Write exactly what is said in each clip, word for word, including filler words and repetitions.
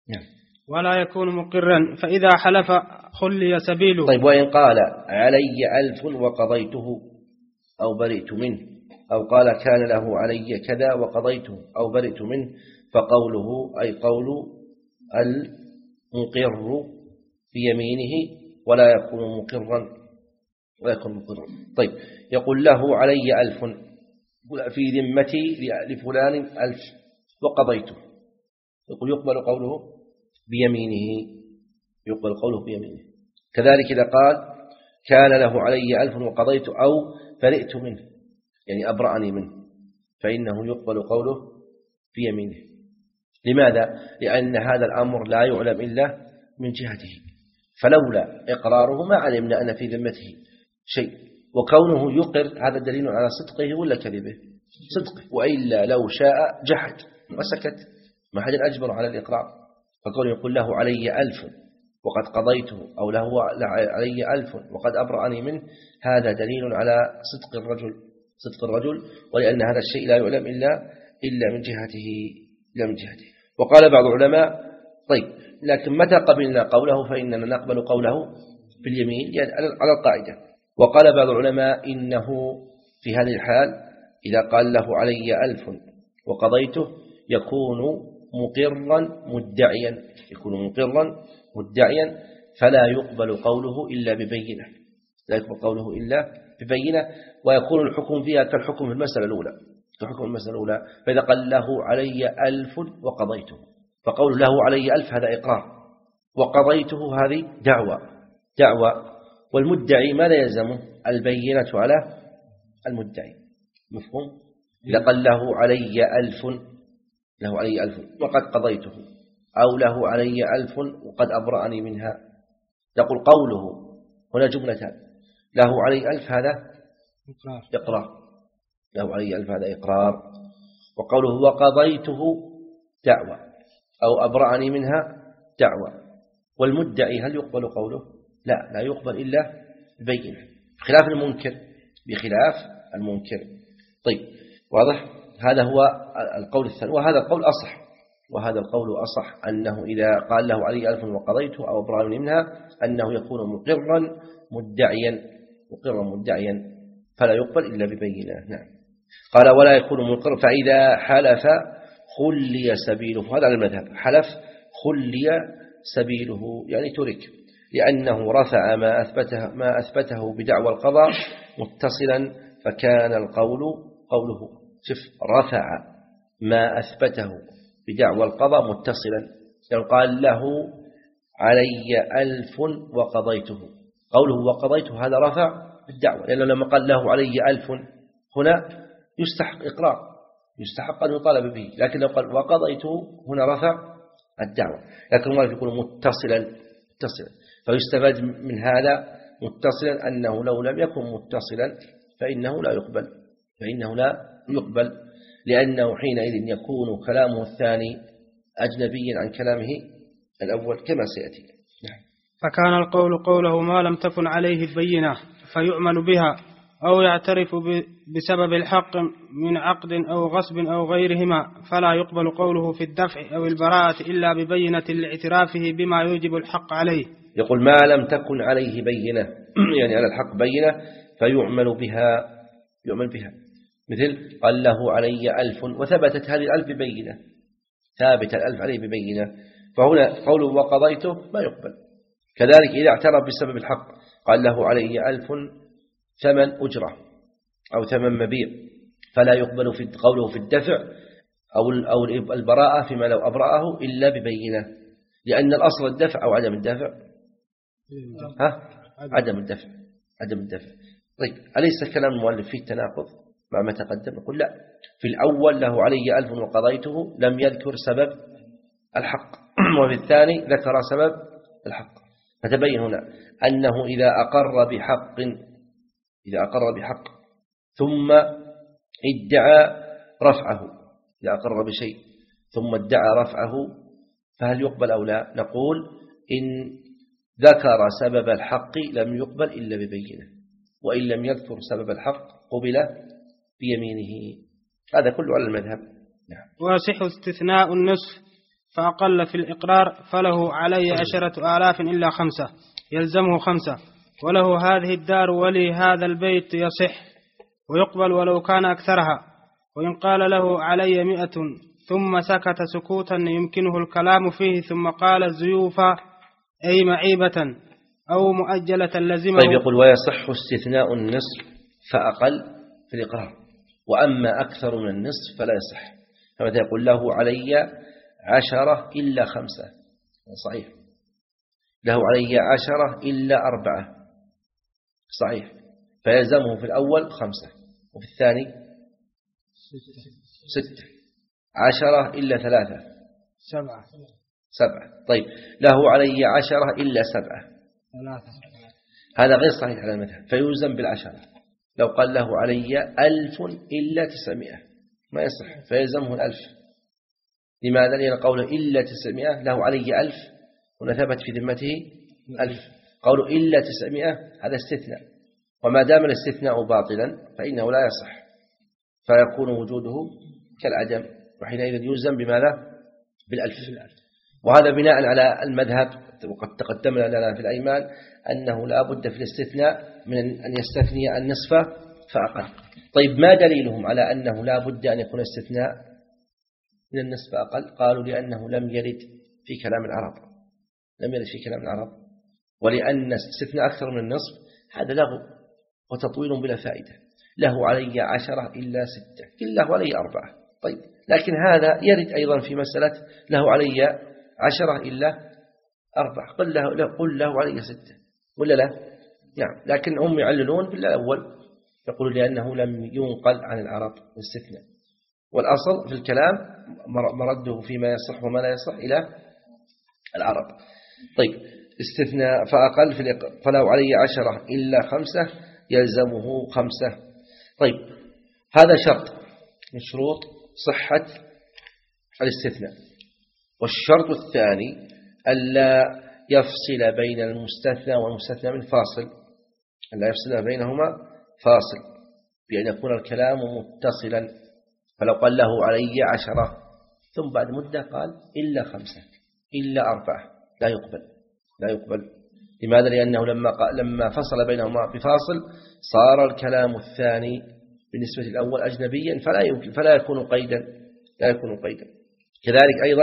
نعم. ولا يكون مقرا، فإذا حلف خلي سبيله. طيب، وإن قال علي ألف وقضيته أو برئت منه، أو قال كان له علي كذا وقضيته أو برئت منه، فقوله أي قول المقر بيمينه ولا يكون مقرا ولا يكون مقرا. طيب، يقول له علي ألف في ذمتي لفلان ألف وقضيته، يقول يقبل قوله بيمينه، يقبل قوله بيمينه. كذلك إذا قال كان له علي ألف وقضيت أو برئت منه، يعني أبرأني منه، فإنه يقبل قوله بيمينه. لماذا؟ لأن هذا الأمر لا يعلم إلا من جهته، فلولا إقراره ما علمنا أن في ذمته شيء. وكونه يقر هذا دليل على صدقه ولا كذبه؟ صدقه، وإلا لو شاء جحد وسكت، ما حد أجبر على الإقرار. فكونه يقول له علي ألف وقد قضيته، أو له علي ألف وقد أبرأني منه، هذا دليل على صدق الرجل صدق الرجل ولأن هذا الشيء لا يعلم إلا إلا من جهته إلا من جهته. وقال بعض العلماء طيب، لكن متى قبلنا قوله فإننا نقبل قوله باليمين، يعني على القاعدة. وقال بعض العلماء إنه في هذه الحال إذا قال له علي ألف وقضيته يكون مقرا مدعيا يكون مقرا مدعيا فلا يقبل قوله إلا ببينة لا يقبل قوله إلا ببينة ويكون الحكم فيها كالحكم في المسألة الأولى كحكم المسألة الأولى. فإذا قال له علي ألف وقضيته، فقول له علي ألف هذا إقرار، وقضيته هذه دعوة دعوة والمدعي ماذا يلزمه؟ البينة على المدعي. مفهوم؟ إذا قال له علي ألف له علي ألف وقد قضيته، أو له علي ألف وقد أبرأني منها، يقول قوله هنا جملتان، له علي ألف هذا إقرار له علي ألف هذا إقرار، وقوله وقضيته دعوة أو أبرأني منها دعوة. والمدعي هل يقبل قوله؟ لا لا يقبل إلا ببينة، بخلاف المنكر بخلاف المنكر. طيب واضح؟ هذا هو القول الثاني، وهذا القول أصح وهذا القول أصح أنه إذا قال له علي ألف وقضيته أو أبرأني منها أنه يكون مقرا مدعيا مقرا مدعيا فلا يقبل إلا ببينة. نعم. قال ولا يكون مقر، فإذا حلف خلي سبيله. هذا المذهب، حلف خلي سبيله يعني ترك، لأنه رفع ما أثبته, ما أثبته بدعوى القضاء متصلا، فكان القول قوله شف رفع ما أثبته بدعوى القضاء متصلا، يعني قال له علي ألف وقضيته، قوله وقضيته هذا رفع الدعوة، لأنه لما قال له علي ألف هنا يستحق إقرار يستحق أن يطالب به، لكن لو قال وقضيته هنا رفع الدعوة، لكن الله يقول متصلا متصلا فيستفاد من هذا متصلا أنه لو لم يكن متصلا فإنه لا يقبل فإنه لا يقبل لأنه حينئذ يكون كلامه الثاني أجنبيا عن كلامه الأول كما سيأتي. فكان القول قوله ما لم تكن عليه البينة فيعمل بها، أو يعترف بسبب الحق من عقد أو غصب أو غيرهما، فلا يقبل قوله في الدفع أو البراءة إلا ببينة لاعترافه بما يوجب الحق عليه. يقول ما لم تكن عليه بينة يعني على الحق بينة فيعمل بها يعمل بها مثل قال له علي ألف وثبتت هذه الألف ببينة ثابت الألف عليه ببينة، فهنا قوله وقضيته ما يقبل. كذلك إذا اعترف بسبب الحق قال له علي ألف ثمن أجرة أو ثمن مبيع، فلا يقبل في قوله في الدفع أو أو البراءة فيما لو أبرأه إلا ببينة، لأن الأصل الدفع أو عدم الدفع ها عدم الدفع عدم الدفع. طيب أليس كلام المؤلف فيه تناقض مع ما تقدم؟ نقول لا، في الأول له علي ألف وقضيته لم يذكر سبب الحق، وفي الثاني ذكر سبب الحق، فتبين هنا أنه إذا أقر بحق إذا أقر بحق ثم ادعى رفعه إذا أقر بشيء ثم ادعى رفعه فهل يقبل أو لا؟ نقول إن ذكر سبب الحق لم يقبل إلا ببينه، وإن لم يذكر سبب الحق قبل بيمينه. هذا كله على المذهب. نعم. ويصح استثناء النصف فأقل في الإقرار فله علي عشرة آلاف إلا خمسة يلزمه خمسة، وله هذه الدار ولي هذا البيت يصح ويقبل ولو كان أكثرها. وإن قال له علي مئة ثم سكت سكوتا يمكنه الكلام فيه ثم قال زيوفا أي معيبة أو مؤجلة لزمه. طيب يقول ويصح استثناء النصف فأقل في الإقرار، وأما أكثر من النصف فلا يصح. فمتى يقول له علي عشرة إلا خمسة صحيح، له علي عشرة إلا أربعة صحيح، فيلزمه في الأول خمسة وفي الثاني ستة، عشرة إلا ثلاثة سبعة سبعة. طيب له علي عشرة إلا سبعة ثلاثة، هذا غير صحيح على المذهب، فيوزن بالعشرة. لو قال له علي ألف إلا تسعمائة ما يصح، فيلزمه الألف. لماذا؟ لأن قوله إلا تسعمائة له علي ألف، هنا ثبت في ذمته ألف، قوله إلا تسعمائة هذا استثناء، وما دام الاستثناء باطلا فإنه لا يصح، فيكون وجوده كالعدم، وحينئذ يلزم بماذا؟ بالألف. وهذا بناء على المذهب، وقد تقدم لنا في الأيمان أنه لا بد في الاستثناء من أن يستثني النصف فأقل. طيب ما دليلهم على أنه لا بد أن يكون استثناء من النصف أقل؟ قالوا لأنه لم يرد في كلام العرب، لم يرد في كلام العرب، ولأن استثناء أكثر من النصف هذا لغو وتطويل بلا فائدة. له علي عشرة إلا ستة، قل له علي أربعة. طيب لكن هذا يرد أيضا في مسألة له علي عشرة إلا أربعة، قل له, قل له علي ستة ولا لا؟ نعم، لكن هم يعللون بالأول، يقولون لأنه لم ينقل عن العرب الاستثناء، والأصل في الكلام مرده فيما يصح وما لا يصح إلى العرب. طيب استثناء فأقل في الإقرار فلو علي عشرة إلا خمسة يلزمه خمسة. طيب هذا شرط من شروط صحة الاستثناء. والشرط الثاني ألا يفصل بين المستثنى والمستثنى من فاصل، ألا يفصل بينهما فاصل، بأن يكون الكلام متصلا. فلو قال له علي عشرة ثم بعد مدة قال إلا خمسة إلا أربعة لا يقبل، لا يقبل. لماذا؟ لأنه لما لما فصل بينهما بفاصل صار الكلام الثاني بالنسبة للأول أجنبيا، فلا يمكن فلا يكون قيدا، لا يكون قيدا. كذلك أيضا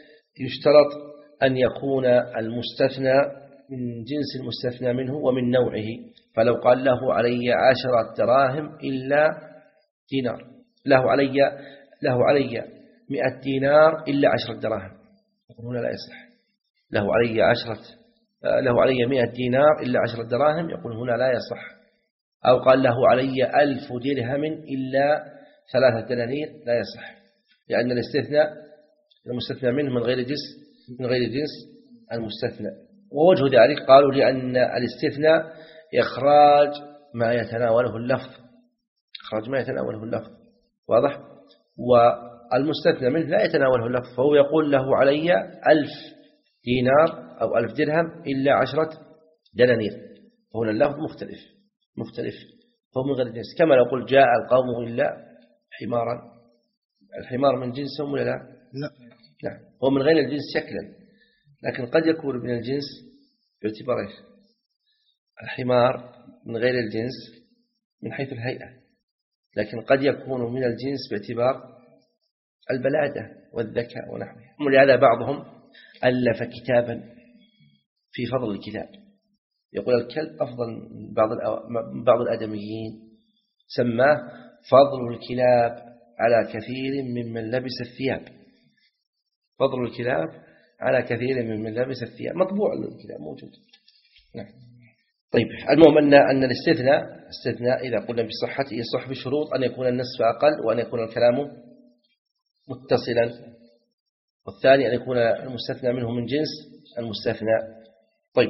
يشترط أن يكون المستثنى من جنس المستثنى منه ومن نوعه. فلو قال له علي عشرة دراهم إلا دينار، له علي له علي مئة دينار إلا عشرة دراهم، يقول هنا لا يصح. له علي عشرة له علي مئة دينار إلا عشرة دراهم، يقول هنا لا يصح. أو قال له علي ألف درهم إلا ثلاثة دنانير لا يصح، لأن الاستثناء المستثنى منه من غير جنس من غير جنس المستثنى. ووجه ذلك قالوا لأن الاستثناء إخراج ما يتناوله اللفظ، إخراج ما يتناوله اللفظ، واضح؟ والمستثنى منه لا يتناوله اللفظ، فهو يقول له علي ألف دينار أو ألف درهم إلا عشرة دنانير، فهنا اللفظ مختلف مختلف فهو من غير جنس. كما لو قل جاء القوم إلا حمارا، الحمار من جنسهم ولا لا؟ لا نعم، هو من غير الجنس شكلا، لكن قد يكون من الجنس باعتبار الحمار من غير الجنس من حيث الهيئة، لكن قد يكون من الجنس باعتبار البلادة والذكاء ونحوها. ولهذا بعضهم ألف كتابا في فضل الكلاب، يقول الكلب أفضل من بعض بعض الآدميين، سماه فضل الكلاب على كثير ممن لبس الثياب. فضل الكلاب على كثير ممن لبس الثياب، مطبوع الكلاب موجود. نعم. طيب المهم أن أن الاستثناء استثناء إذا قلنا بصحته يصح بشروط أن يكون النصف أقل، وأن يكون الكلام متصلا، والثاني أن يكون المستثنى منه من جنس المستثنى. طيب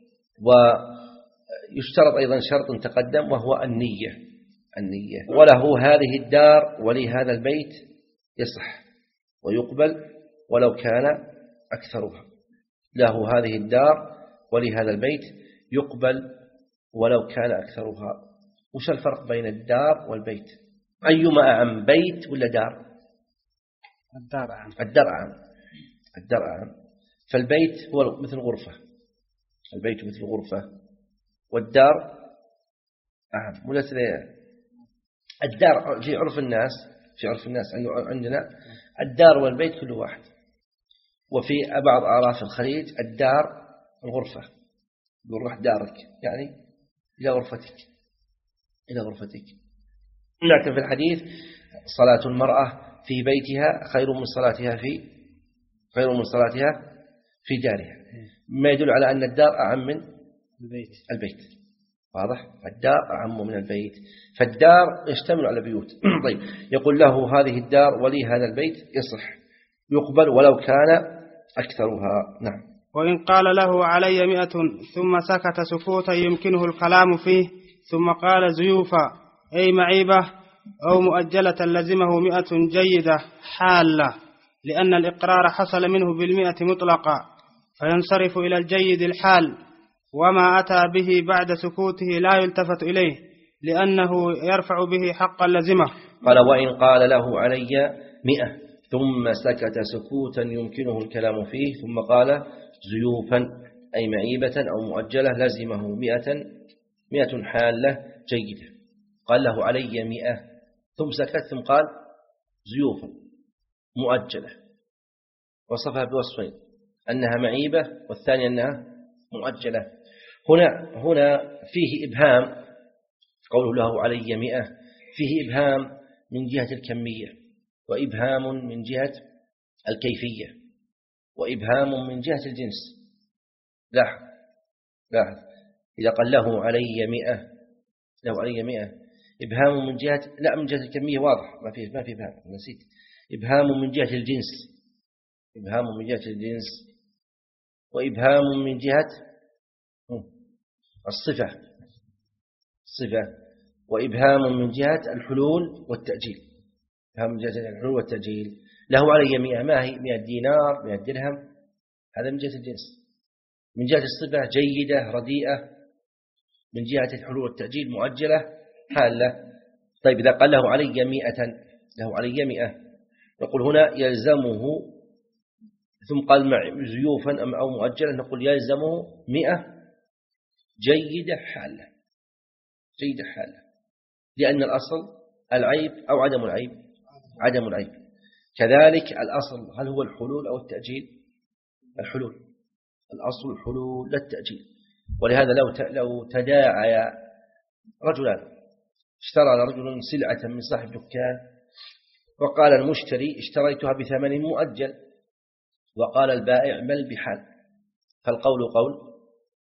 ويشترط أيضا شرط تقدم وهو النية النية وله هذه الدار ولهذا البيت يصح ويقبل ولو كان أكثرها. له هذه الدار ولهذا البيت يقبل ولو كان أكثرها. وش الفرق بين الدار والبيت؟ أيما أعم، بيت ولا دار؟ الدار أعم. الدار أعم. الدار أعم. فالبيت هو مثل غرفة، البيت مثل غرفة، والدار أعم. وليس الدار في عرف الناس، في عرف الناس عندنا الدار والبيت كل واحد. وفي بعض أعراف الخليج الدار الغرفة، يقول روح دارك يعني إلى غرفتك، إلى غرفتك. لكن في الحديث صلاة المرأة في بيتها خير من صلاتها في خير من صلاتها في دارها، ما يدل على أن الدار أعم من البيت. البيت واضح، الدار أعم من البيت، فالدار يشتمل على بيوت. طيب يقول له هذه الدار ولي هذا البيت يصح يقبل ولو كان أكثرها. نعم. وإن قال له علي مئة ثم سكت سكوتا يمكنه الكلام فيه ثم قال زيوفا أي معيبة أو مؤجلة لزمه مئة جيدة حالة، لأن الإقرار حصل منه بالمئة مطلقا، فينصرف إلى الجيد الحال، وما أتى به بعد سكوته لا يلتفت إليه لأنه يرفع به حقا لزمه. قال وإن قال له علي مئة ثم سكت سكوتا يمكنه الكلام فيه ثم قال زيوفا أي معيبة أو مؤجلة لزمه مئة مئة حالة جيدة. قال له علي مئة ثم سكت ثم قال زيوفا مؤجلة، وصفها بوصفين، أنها معيبة والثانية أنها مؤجلة. هنا هنا فيه إبهام، قوله له علي مئة فيه إبهام من جهة الكمية، وإبهام من جهة الكيفية، وإبهام من جهة الجنس. لاحظ لاحظ إذا قال له علي مئة له علي مئة إبهام من جهة لا من جهة الكمية واضح، ما فيه ما فيه إبهام، نسيت. إبهام من جهة الجنس، إبهام من جهة الجنس، وإبهام من جهة الصفة الصفة، وإبهام من جهة الحلول والتأجيل. إبهام من جهة الحلول والتأجيل. له علي مئة، ما هي مئة دينار مئة درهم، هذا من جهة الجنس. من جهة الصفة جيدة رديئة، من جهة الحلول والتأجيل مؤجلة حالة. طيب إذا قال له علي مئة له علي مئة نقول هنا يلزمه، ثم قال مع زيوفا أو مؤجلة نقول يلزمه مئة جيدة حالة جيدة حالة، لأن الأصل العيب أو عدم العيب عدم العيب. كذلك الأصل هل هو الحلول أو التأجيل؟ الحلول، الأصل الحلول لا التأجيل. ولهذا لو لو تداعى رجلان، اشترى رجل سلعة من صاحب دكان، وقال المشتري اشتريتها بثمن مؤجل، وقال البائع بل بحال، فالقول قول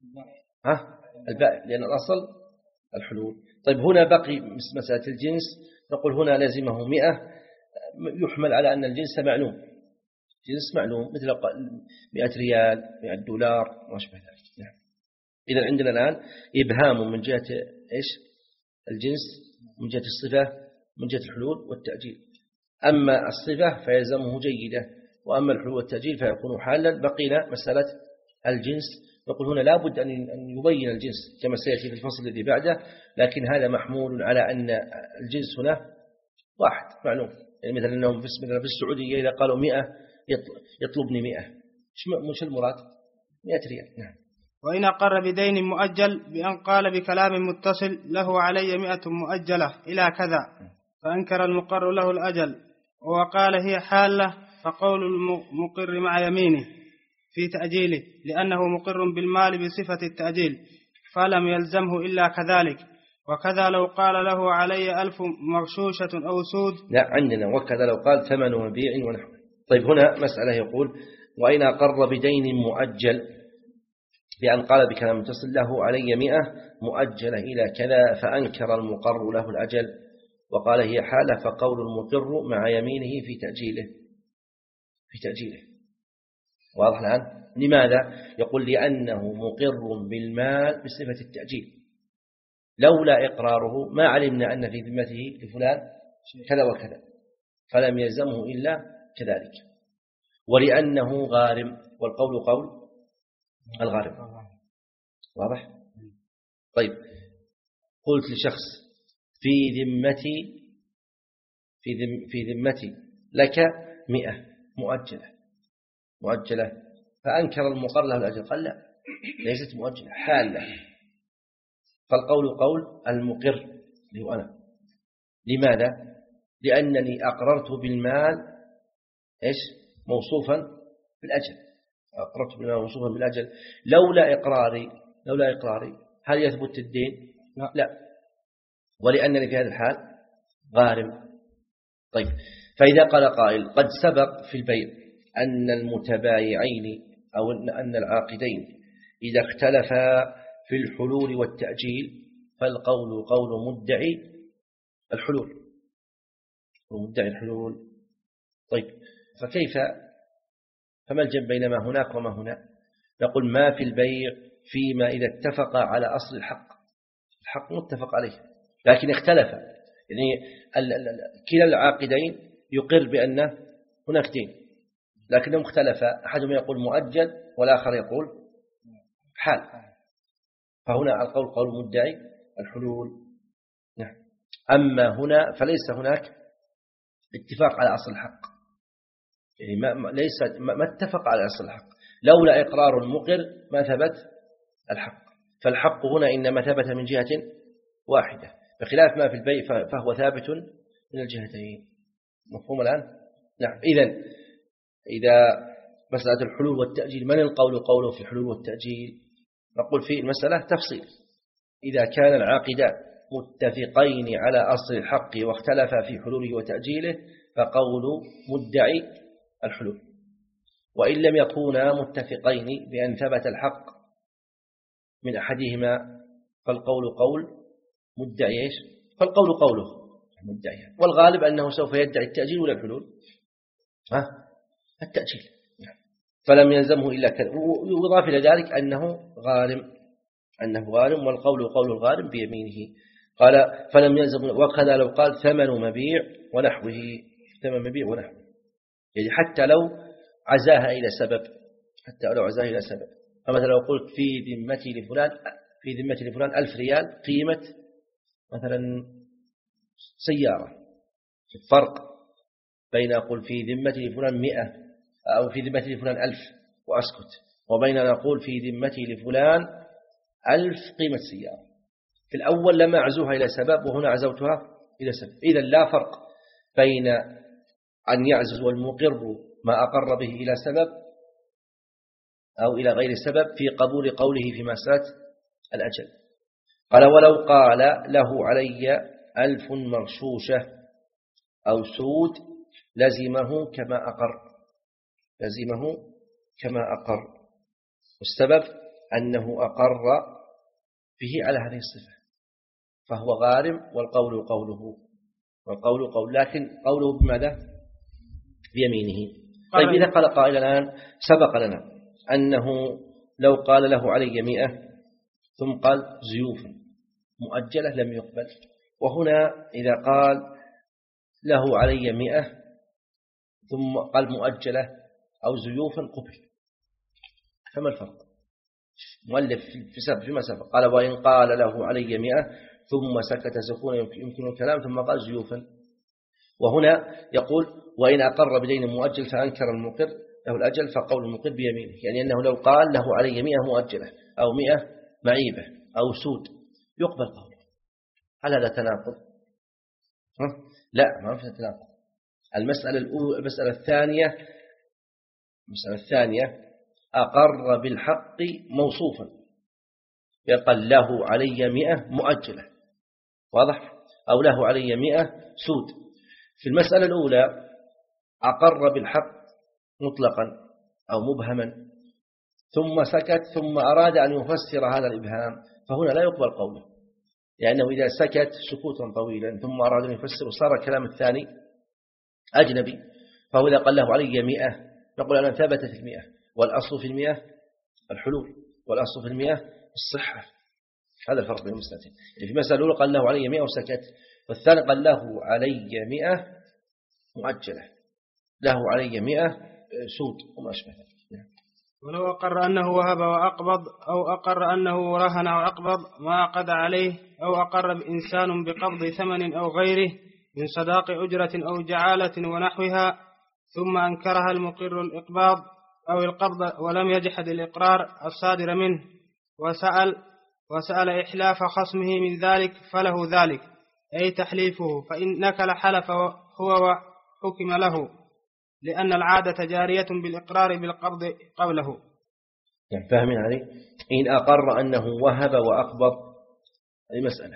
ها البائع، لأن الأصل الحلول. طيب هنا بقي مسألة الجنس، نقول هنا لازمه مئة، يحمل على أن الجنس معلوم، جنس معلوم مثل مئة ريال مئة دولار ما شبه ذلك. نعم. إذا عندنا الآن إبهام من جهة إيش الجنس، من جهة الصفة، من جهة الحلول والتأجيل. أما الصفة فيلزمه جيدة، وأما الحلول والتأجيل فيكون حالا. بقينا مسألة الجنس، نقول هنا لا بد أن يبين الجنس كما سيأتي في الفصل الذي بعده، لكن هذا محمول على أن الجنس هنا واحد معلوم. يعني مثلا أنهم في السعودية إذا قالوا مئة يطلبني مئة، مش المراد مئة ريال. نعم. وإن أقر بدين مؤجل بأن قال بكلام متصل له علي مئة مؤجلة إلى كذا، فأنكر المقر له الأجل وقال هي حالة، فقول المقر مع يمينه في تأجيله، لأنه مقر بالمال بصفة التأجيل، فلم يلزمه إلا كذلك. وكذا لو قال له علي ألف مغشوشة أو سود. لا عندنا وكذا لو قال ثمن مبيع ونحو. طيب هنا مسألة يقول وإن أقر بدين مؤجل بأن قال بكلام متصل له علي مئة مؤجلة إلى كذا، فأنكر المقر له الأجل وقال هي حالة، فقول المقر مع يمينه في تأجيله في تأجيله واضح الآن؟ لماذا؟ يقول لأنه مقر بالمال بصفة التأجيل، لولا إقراره ما علمنا أن في ذمته لفلان كذا وكذا، فلم يلزمه إلا كذلك. ولأنه غارم، والقول قول الغارم واضح؟ طيب قلت لشخص في ذمتي في ذم في ذمتي لك مئة مؤجلة، مؤجلة، فأنكر المقر له الأجل، قال لا ليست مؤجلة حالة. فالقول قول المقر اللي هو أنا. لماذا؟ لأنني أقررت بالمال إيش موصوفا بالأجل، أقررت بالمال موصوفا بالأجل. لولا إقراري لولا إقراري هل يثبت الدين؟ لا, لا. ولأنني في هذا الحال غارم. طيب، فإذا قال قائل قد سبق في البيع أن المتبايعين أو أن العاقدين إذا اختلفا في الحلول والتأجيل فالقول قول مدعي الحلول ومدعي الحلول. طيب، فكيف فما الجمع بين ما هناك وما هنا؟ نقول ما في البيع فيما إذا اتفق على أصل الحق، الحق متفق عليه لكن اختلف، يعني كلا العاقدين يقر بأن هناك دين لكنهم اختلف، أحدهم يقول مؤجل والآخر يقول حال، فهنا القول قول مدعي الحلول. نعم. أما هنا فليس هناك اتفاق على أصل الحق، يعني ما ليس ما اتفق على أصل الحق، لولا إقرار المقر ما ثبت الحق، فالحق هنا إنما ثبت من جهة واحدة، بخلاف ما في البيع فهو ثابت من الجهتين. مفهوم الآن؟ نعم. إذن إذا مسألة الحلول والتأجيل من القول قوله في الحلول والتأجيل؟ نقول في المسألة تفصيل. إذا كان العاقدان متفقين على أصل الحق واختلفا في حلوله وتأجيله فقول مدعي الحلول، وإن لم يكونا متفقين بأن ثبت الحق من أحدهما فالقول قول مدعي إيش؟ فالقول قوله مدعي، والغالب أنه سوف يدعي التأجيل ولا الحلول؟ ها؟ التأجيل. فلم يلزمه إلا كذا. ويضاف إلى ذلك أنه غارم أنه غارم والقول قول الغارم بيمينه. قال فلم يلزم، وكذا لو قال ثمن مبيع ونحوه، ثمن مبيع ونحوه، يعني حتى لو عزاها إلى سبب، حتى لو عزاها إلى سبب. فمثلا لو قلت في ذمتي لفلان في ذمتي لفلان ألف ريال قيمة مثلا سيارة، الفرق بين أقول في ذمتي لفلان مئة أو في ذمتي لفلان ألف وأسكت، وبين أن أقول في ذمتي لفلان ألف قيمة سيارة. في الأول لما عزوها إلى سبب وهنا عزوتها إلى سبب، إذا لا فرق بين أن يعزز المقر ما أقر به إلى سبب أو إلى غير سبب في قبول قوله في مسألة الأجل. قال ولو قال له علي ألف مرشوشة أو سود لزمه كما أقر، لزمه كما أقر، والسبب أنه أقر به على هذه الصفة فهو غارم، والقول قوله والقول قول لكن قوله بماذا؟ بيمينه. طيب إذا قال قائل الآن سبق لنا أنه لو قال له علي مئة ثم قال زيوف مؤجلة لم يقبل، وهنا إذا قال له علي مئة ثم قال مؤجلة أو زيوفا قبل، فما الفرق؟ مؤلف في سبب فيما سبق قال وإن قال له علي مئة ثم سكت سكون يمكن الكلام ثم قال زيوفا، وهنا يقول وإن أقر بدين مؤجل فأنكر المقر له الأجل فقول المقر بيمينه، يعني أنه لو قال له علي مئة مؤجلة أو مئة معيبة أو سود يقبل قوله. هل هذا تناقض؟ لا، ما في تناقض. المسألة الأولى المسألة الثانية المسألة الثانية أقر بالحق موصوفا، يقال له علي مئة مؤجلة، واضح؟ أو له علي مئة سود. في المسألة الأولى أقر بالحق مطلقا أو مبهما ثم سكت ثم أراد أن يفسر هذا الإبهام، فهنا لا يقبل قوله، لأنه إذا سكت سكوتا طويلا ثم أراد أن يفسر صار الكلام الثاني أجنبي. فهو إذا قال له علي مئة نقول أنا ثبتت المئة، والأصل في المئة الحلول، والأصل في المئة الصحة. هذا الفرق بين المسألتين. يعني في مسألة الأولى قال له علي مئة وسكت، والثاني قال له علي مئة مؤجلة، له علي مئة سود وما أشبه ذلك. ولو أقر أنه وهب وأقبض أو أقر أنه رهن وأقبض ما عقد عليه، أو أقر بإنسان بقبض ثمن أو غيره من صداق أجرة أو جعالة ونحوها ثم أنكرها المقر الإقباض أو القبض ولم يجحد الإقرار الصادر منه وسأل وسأل إحلاف خصمه من ذلك فله ذلك أي تحليفه، فإن نكل حلف هو وحكم له، لأن العادة جارية بالإقرار بالقبض قبله. يعني فاهمين علي؟ إن أقر أنه وهب وأقبض هذه مسألة،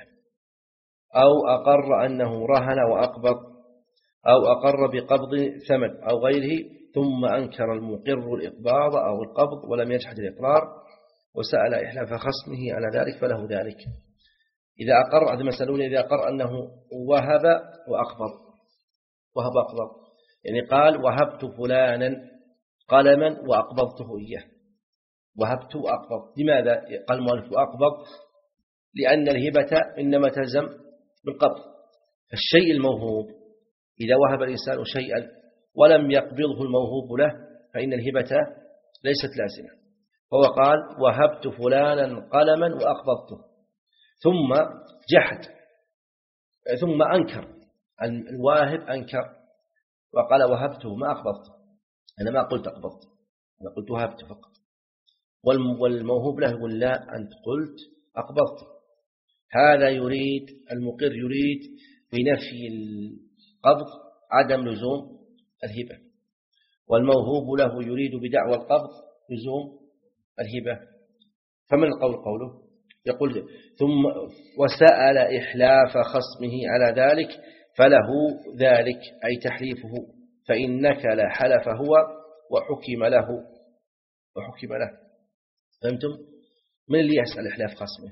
أو أقر أنه رهن وأقبض، أو أقر بقبض ثمن أو غيره ثم أنكر المقر الإقباض أو القبض ولم يجحد الإقرار وسأل إحلاف خصمه على ذلك فله ذلك. إذا أقر هذا مسألون إذا أقر أنه وهب وأقبض، وهب أقبض يعني قال وهبت فلانا قلما وأقبضته إياه، وهبت وأقبض. لماذا قال المؤلف وأقبض؟ لأن الهبة إنما تلزم بالقبض. فالشيء الموهوب إذا وهب الإنسان شيئا ولم يقبضه الموهوب له فإن الهبة ليست لازمة. فهو قال وهبت فلانا قلما وأقبضته، ثم جحد ثم أنكر الواهب، أنكر وقال وهبته ما أقبضته، أنا ما قلت أقبضت، أنا قلت وهبته فقط. والموهوب له يقول لا أنت قلت أقبضت. هذا يريد المقر يريد بنفي القبض عدم لزوم الهبة، والموهوب له يريد بدعوى القبض لزوم الهبة. فمن القول قوله يقول ثم وسأل إحلاف خصمه على ذلك فله ذلك أي تحليفه، فإن نكل حلف هو وحكم له وحكم له. فهمتم؟ من اللي يسأل إحلاف خصمه؟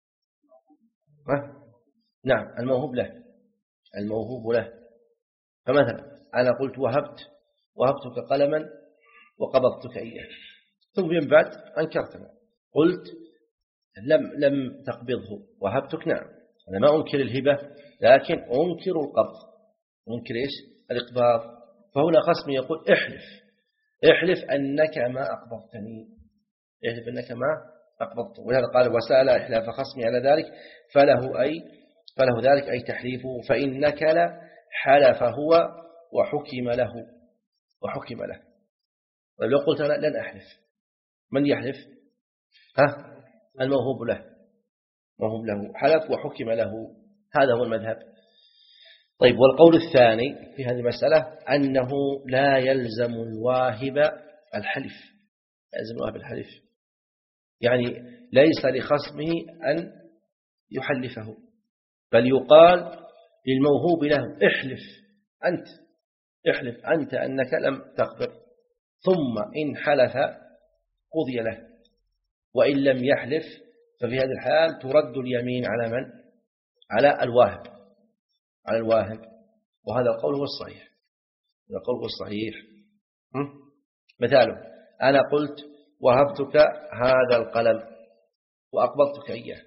ها؟ نعم الموهوب له، الموهوب له. فمثلا أنا قلت وهبت وهبتك قلما وقبضتك إياه، ثم من بعد أنكرتنا قلت لم لم تقبضه وهبتك. نعم أنا ما أنكر الهبة لكن أنكر القبض، أنكر إيش؟ الإقباض. فهنا خصمي يقول احلف احلف أنك ما أقبضتني، احلف أنك ما أقبضته. ولهذا قال وسأل إحلاف خصمي على ذلك فله أي فله ذلك أي تحليفه، فإن نكل حلف هو وحكم له وحكم له. ولو قلت أنا لن أحلف من يحلف؟ ها؟ الموهوب له، موهوب له حلف وحكم له. هذا هو المذهب. طيب والقول الثاني في هذه المسألة أنه لا يلزم الواهب الحلف، يلزم الواهب الحلف يعني ليس لخصمه أن يحلفه، بل يقال للموهوب له احلف أنت احلف أنت أنك لم تقبض، ثم إن حلف قضي له، وإن لم يحلف ففي هذه الحال ترد اليمين على من؟ على الواهب، على الواهب. وهذا القول هو الصحيح، هذا القول هو الصحيح. مثاله أنا قلت وهبتك هذا القلم وأقبضتك إياه،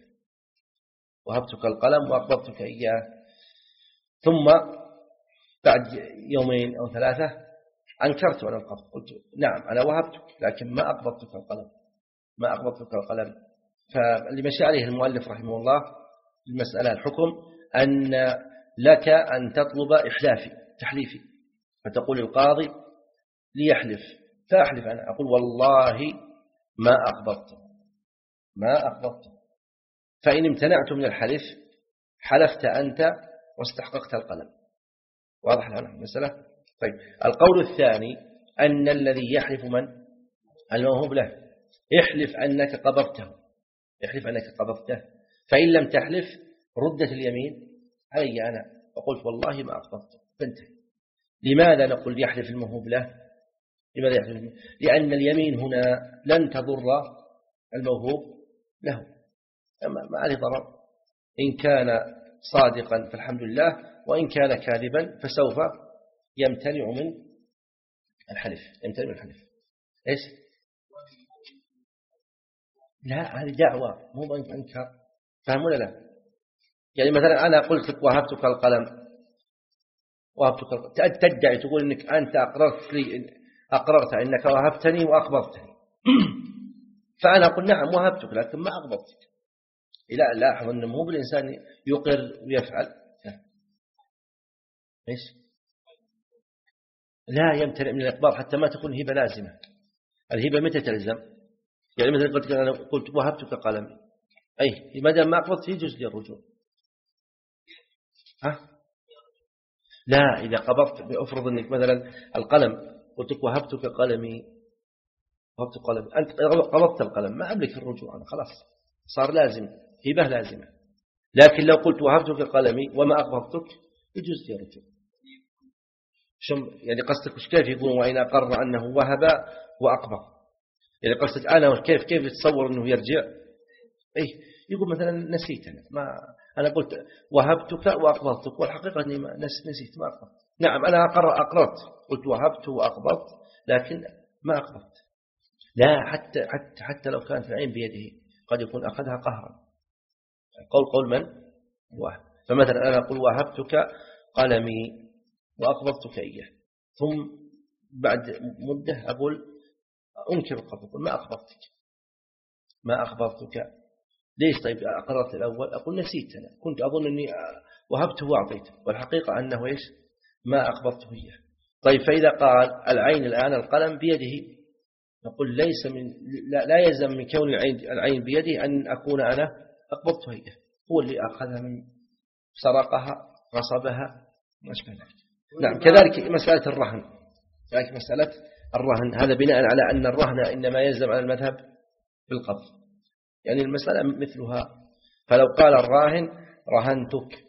وهبتك القلم وأقبضتك إياه، ثم بعد يومين أو ثلاثة أنكرت على القبض، قلت نعم أنا وهبتك لكن ما أقبضتك القلم، ما أقبضتك القلم. فلمشي عليه المؤلف رحمه الله المسألة الحكم أن لك أن تطلب إحلافي تحليفي، فتقول القاضي ليحلف فأحلف أنا أقول والله ما أقبضت ما أقبضت، فإن امتنعت من الحلف حلفت أنت واستحققت القلم. واضح لنا المسألة؟ طيب القول الثاني أن الذي يحلف من؟ الموهوب له، احلف أنك قبضته، احلف أنك قبضته، فإن لم تحلف ردت اليمين علي أنا وقلت والله ما أقبضته فانتهي. لماذا نقول يحلف الموهوب له؟ لماذا يحلف الموهوب؟ لأن اليمين هنا لن تضر الموهوب له، ما عليه ضرر، إن كان صادقا فالحمد لله، وإن كان كاذبا فسوف يمتنع من الحلف، يمتنع من الحلف. إيش؟ لا هذه دعوة مو أنكر، فهمونا لا؟ يعني مثلا أنا قلت لك وهبتك القلم، وهبتك القلم. تدعي تقول إنك أنت أقررت لي أقررت إنك وهبتني وأقبضتني فأنا أقول نعم وهبتك لكن ما أقبضتك. لا لاحظ أنه مو بالإنسان يقر ويفعل، إيش؟ لا يمتنع من الإقباض حتى ما تكون هبة لازمة، الهبة متى تلزم؟ يعني مثلا قلت أنا قلت وهبتك قلمي، أي ما دام ما أقبضت يجوز لي الرجوع. ها؟ لا، إذا قبضت بأفرض أنك مثلا القلم قلت لك وهبتك قلمي، وهبت قلمي، أنت قبضت القلم ما أملك الرجوع أنا خلاص صار لازم، هبة لازمة. لكن لو قلت وهبتك قلمي وما أقبضتك يجوز لي الرجوع. شم يعني قصدك وش كيف يقول وإن أقر أنه وهب وأقبض؟ يعني قصدك أنا كيف كيف يتصور أنه يرجع؟ إيه يقول مثلا نسيت أنا ما أنا قلت وهبتك وأقبضتك والحقيقة أني ما نسيت ما أقبضت. نعم أنا أقر أقررت قلت وهبت وأقبضت لكن ما أقبضت. لا، حتى حتى حتى لو كانت العين بيده قد يكون أخذها قهرا. قول قول من؟ وهب. فمثلا أنا أقول وهبتك قلمي وأقبضتك إياه، ثم بعد مدة أقول أنكر القبض ما أقبضتك ما أقبضتك ليش؟ طيب أقررت الأول أقول نسيت أنا كنت أظن أني وهبته وأعطيته والحقيقة أنه إيش ما أقبضته إياه. طيب فإذا قال العين الآن القلم بيده نقول ليس من لا, لا يلزم من كون العين العين بيده أن أكون أنا أقبضته إياه، هو اللي أخذها من سرقها غصبها ما أشبه ذلك. نعم كذلك مسألة الرهن، كذلك مسألة الرهن هذا بناء على أن الرهن إنما يلزم على المذهب بالقبض، يعني المسألة مثلها. فلو قال الراهن رهنتك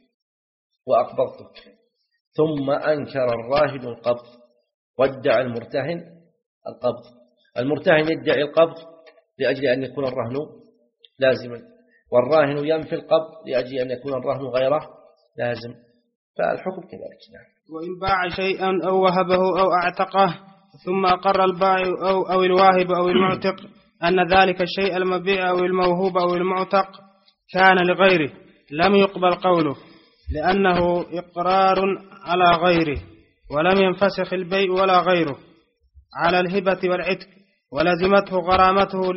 وأقبضتك ثم أنكر الراهن القبض وادعى المرتهن القبض، المرتهن يدعي القبض لأجل أن يكون الرهن لازما، والراهن ينفي القبض لأجل أن يكون الرهن غيره لازم، فالحكم كذلك. نعم. وإن باع شيئا أو وهبه أو أعتقه ثم أقر البائع أو, أو الواهب أو المعتق أن ذلك الشيء المبيع أو الموهوب أو المعتق كان لغيره لم يقبل قوله لأنه إقرار على غيره ولم ينفسخ البيع ولا غيره على الهبة والعتق، ولزمته غرامته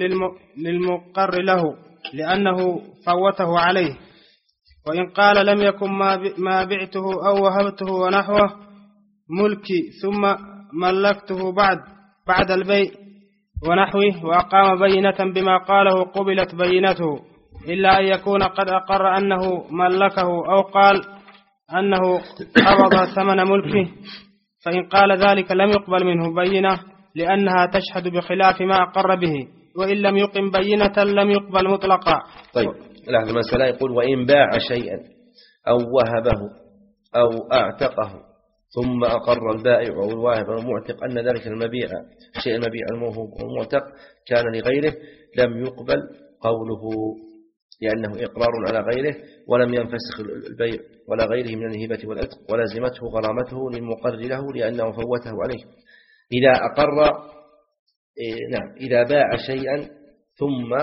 للمقر له لأنه فوته عليه. وإن قال لم يكن ما بعته أو وهبته ونحوه ملكي ثم ملكته بعد بعد البيع ونحوه وأقام بينة بما قاله قبلت بينته، إلا أن يكون قد أقر أنه ملكه أو قال أنه قبض ثمن ملكه، فإن قال ذلك لم يقبل منه بينة لأنها تشهد بخلاف ما أقر به، وإن لم يقم بينة لم يقبل مطلقا. طيب لحظة المسألة يقول وإن باع شيئا أو وهبه أو أعتقه ثم أقر البائع أو الواهب أو المعتق أن ذلك المبيع شيء المبيع الموهوب أو المعتق كان لغيره لم يقبل قوله لأنه إقرار على غيره ولم ينفسخ البيع ولا غيره من الهبة والعتق، ولازمته غرامته للمقر له لأنه فوته عليه. إذا أقر إيه نعم إذا باع شيئا ثم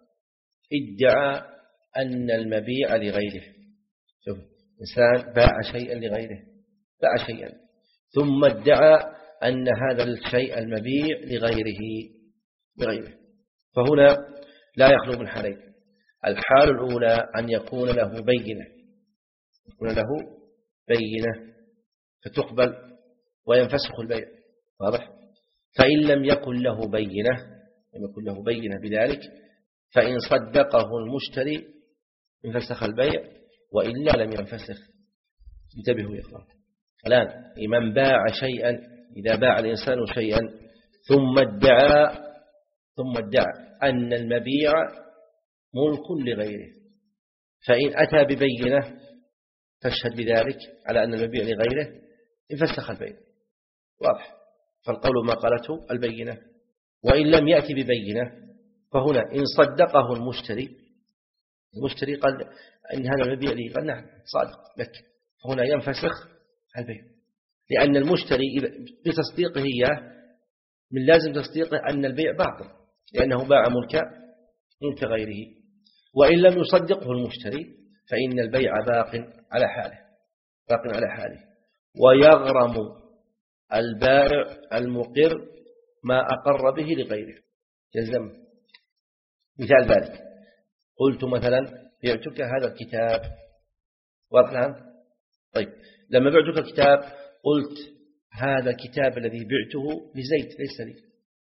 ادعى أن المبيع لغيره، شوف إنسان باع شيئا لغيره باع شيئا ثم ادعى أن هذا الشيء المبيع لغيره لغيره فهنا لا يخلو من حالين. الحال الأولى أن يكون له بينة يكون له بينة فتقبل وينفسخ البيع، واضح؟ فإن لم يكن له بينة لم يكن له بينة بذلك فإن صدقه المشتري انفسخ البيع وإلا لم ينفسخ. انتبهوا يا إخوان الآن، من باع شيئا إذا باع الإنسان شيئا ثم ادعى ثم ادعى أن المبيع ملك لغيره، فإن أتى ببينة تشهد بذلك على أن المبيع لغيره انفسخ البيع، واضح؟ فالقول ما قالته البينة. وإن لم يأتي ببينة فهنا إن صدقه المشتري المشتري قال إن هذا المبيع لي قال نعم صادق لك، فهنا ينفسخ البيع، لأن المشتري بتصديقه إياه من لازم تصديقه أن البيع باطل لأنه باع ملك ملك غيره. وإن لم يصدقه المشتري فإن البيع باق على حاله باق على حاله ويغرم البائع المقر ما أقر به لغيره يلزم. مثال ذلك قلت مثلا بعتك هذا الكتاب، واضح الآن؟ طيب لما بعتك الكتاب قلت هذا الكتاب الذي بعته لزيد ليس لي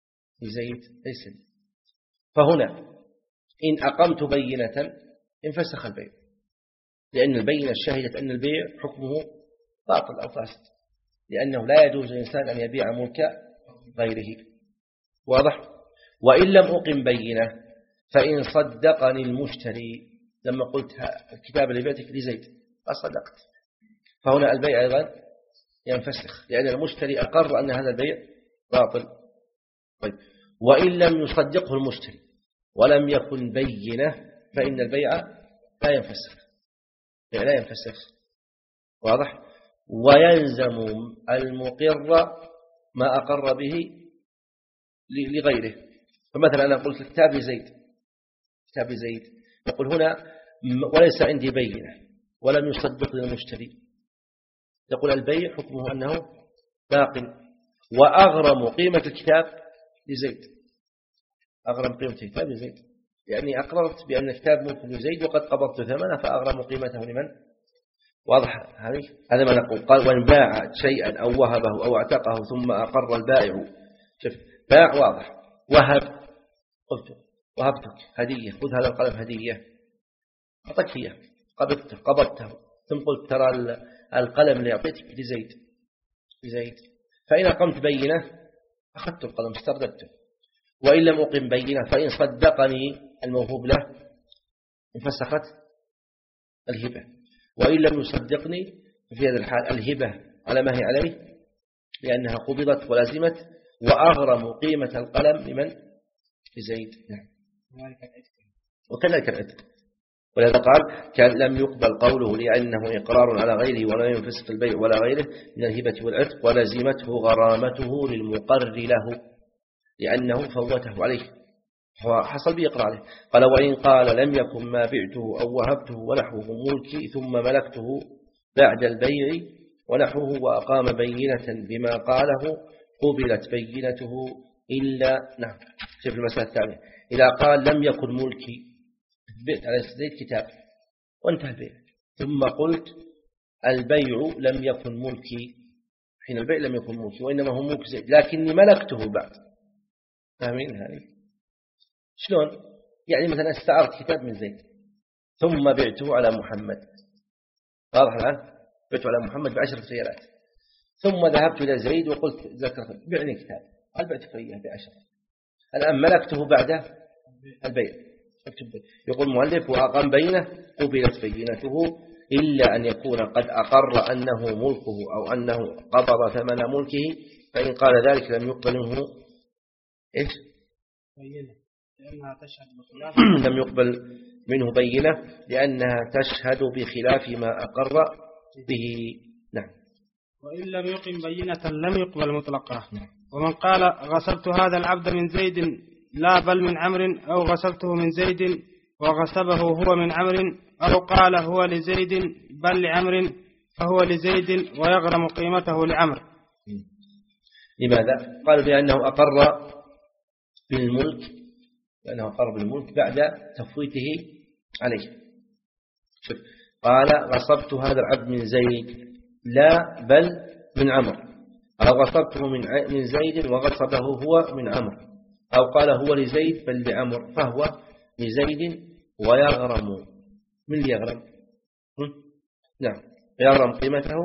لزيد ليس لي. فهنا إن أقمت بينة انفسخ البيع، لأن البينة شهدت أن البيع حكمه باطل أو فاسد، لأنه لا يجوز للإنسان أن يبيع ملك غيره. واضح؟ وإن لم أقم بينة فإن صدقني المشتري، لما قلت الكتاب اللي بيعتك لزيد أصدقت، فهنا البيع أيضا ينفسخ، لأن المشتري أقر أن هذا البيع باطل. طيب، وإن لم يصدقه المشتري ولم يكن بينة فإن البيع لا ينفسخ، لا ينفسخ. واضح؟ ويلزم المقر ما أقر به لغيره. فمثلا أنا قلت كتاب لزيد، كتاب لزيد، يقول هنا وليس عندي بينة ولم يصدق المشتري، يقول البيع حكمه أنه باق، وأغرم قيمة الكتاب لزيد، أغرم قيمة الكتاب لزيد، يعني أقررت بأن الكتاب ملك لزيد وقد قبضت ثمنه فأغرم قيمته لمن؟ واضح هذه؟ هذا ما نقول. قال وإن باع شيئا أو وهبه أو اعتقه ثم أقر البائع، شوف باع واضح، وهب قلت وهبتك هدية، خذ هذا القلم هدية، أعطيك إياه، قبضته قبضته، ثم قلت ترى القلم اللي أعطيتك لزيد لزيد، فإن أقمت بينة أخذت القلم استرددته. وإن لم أقم بينة فإن صدقني الموهوب له انفسخت الهبة، وإن لم يصدقني في هذا الحال الهبة على ما هي عليه لأنها قبضت ولازمت، وأغرم قيمة القلم لمن؟ لزيد. نعم. وكذلك العتق، ولهذا قال كان لم يقبل قوله لأنه إقرار على غيره ولا ينفسخ البيع ولا غيره من الهبة والعتق، ولزمته غرامته للمقر له لأنه فوته عليه حصل بإقراره. قال وإن قال لم يكن ما بعته أو وهبته ونحوه ملكي ثم ملكته بعد البيع ونحوه وأقام بينة بما قاله قبلت بينته إلا. نعم. شوف المسألة الثانية، إذا قال لم يكن ملكي، بعت على زيد كتاب وانتهى البيع، ثم قلت البيع لم يكن ملكي، حين البيع لم يكن ملكي وإنما هو ملك زيد لكني ملكته بعد، فاهمين هذه؟ شلون؟ يعني مثلا استعرت كتاب من زيد ثم بعته على محمد، واضح الآن؟ بعته على محمد بعشرة ريالات، ثم ذهبت إلى زيد وقلت ذكرت بعني كتاب، قال بعتك إياه بعشرة، الآن ملكته بعد البيع. يقول المؤلف وأقام بينه قبلت بينته إلا أن يكون قد أقر أنه ملكه أو أنه قبض ثمن ملكه، فإن قال ذلك لم يقبل منه إيش؟ بينة لأنها تشهد بخلاف لم يقبل منه بينة لأنها تشهد بخلاف ما أقر به. نعم. وإن لم يقم بينة لم يقبل مطلقة. ومن قال غصبت هذا العبد من زيد لا بل من عمرو، أو غصبته من زيد وغصبه هو من عمرو، أو قال هو لزيد بل لعمرو فهو لزيد ويغرم قيمته لعمرو. لماذا؟ قالوا لأنه أقر بالملك، لأنه أقر بالملك بعد تفويته عليه. شوف قال غصبت هذا العبد من زيد لا بل من عمرو، أو غصبته من زيد وغصبه هو من عمرو، أو قال هو لزيد بل لعمرو فهو لزيد ويغرم. من يغرم؟ نعم يغرم قيمته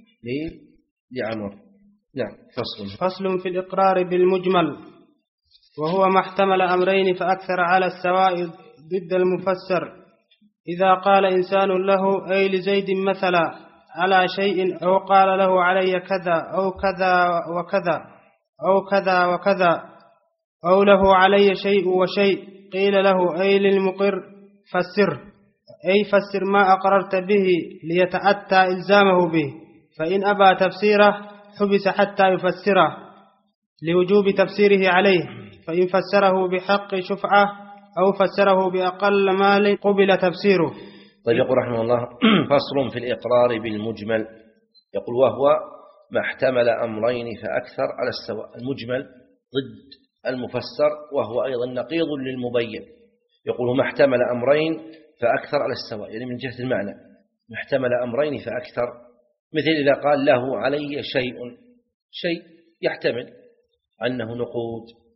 لعمرو. نعم. فصل فصل في الإقرار بالمجمل، وهو ما احتمل أمرين فأكثر على السواء ضد المفسر. إذا قال إنسان له أي لزيد مثلا على شيء، أو قال له علي كذا أو كذا وكذا أو كذا وكذا، أو له علي شيء وشيء، قيل له أي للمقر فسر، أي فسر ما أقررت به ليتأتى إلزامه به، فإن أبى تفسيره حبس حتى يفسره لوجوب تفسيره عليه، فإن فسره بحق شفعة أو فسره بأقل مال قبل تفسيره. طيب يقول رحمه الله فصل في الإقرار بالمجمل، يقول وهو ما احتمل أمرين فأكثر على السواء. المجمل ضد المفسر وهو أيضا نقيض للمبين. يقول ما احتمل أمرين فأكثر على السواء، يعني من جهة المعنى ما احتمل أمرين فأكثر، مثل إذا قال له علي شيء، شيء يحتمل أنه نقود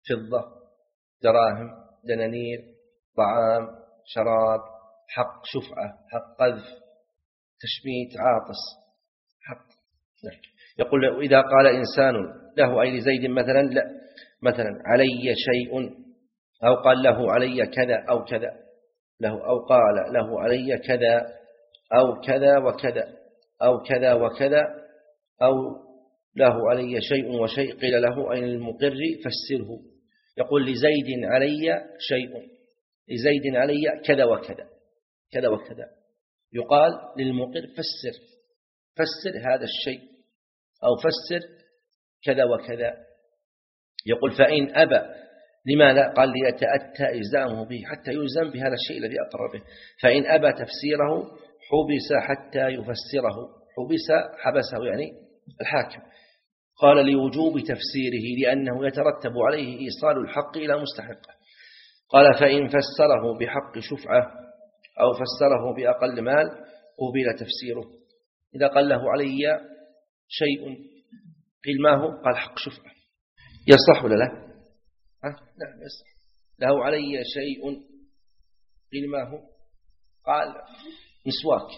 فضة، دراهم، دنانير، طعام، شراب، حق شفعة، حق قذف، تشميت، عاطس، حق. يقول إذا قال إنسان له أي لزيد مثلا لا مثلا علي شيء، أو قال له علي كذا أو كذا له، أو قال له علي كذا أو كذا وكذا أو كذا وكذا، أو له علي شيء وشيء، قيل له أين المقر فسره. يقول لزيد علي شيء، لزيد علي كذا وكذا كذا وكذا، يقال للمقر فسر، فسر هذا الشيء أو فسر كذا وكذا. يقول فإن أبى، لماذا؟ قال ليتأتى إلزامه به، حتى يلزم بهذا الشيء الذي أقر به. فإن أبى تفسيره حبس حتى يفسره، حبس حبسه يعني الحاكم. قال لوجوب تفسيره لأنه يترتب عليه إيصال الحق إلى مستحقه. قال فإن فسره بحق شفعة أو فسره بأقل مال قبل تفسيره. إذا قال له علي شيء قيل ما هو؟ قال حق شفعة، يصح ولا لا؟ أه؟ نعم يصح. له علي شيء قيل ما هو؟ قال مسواك،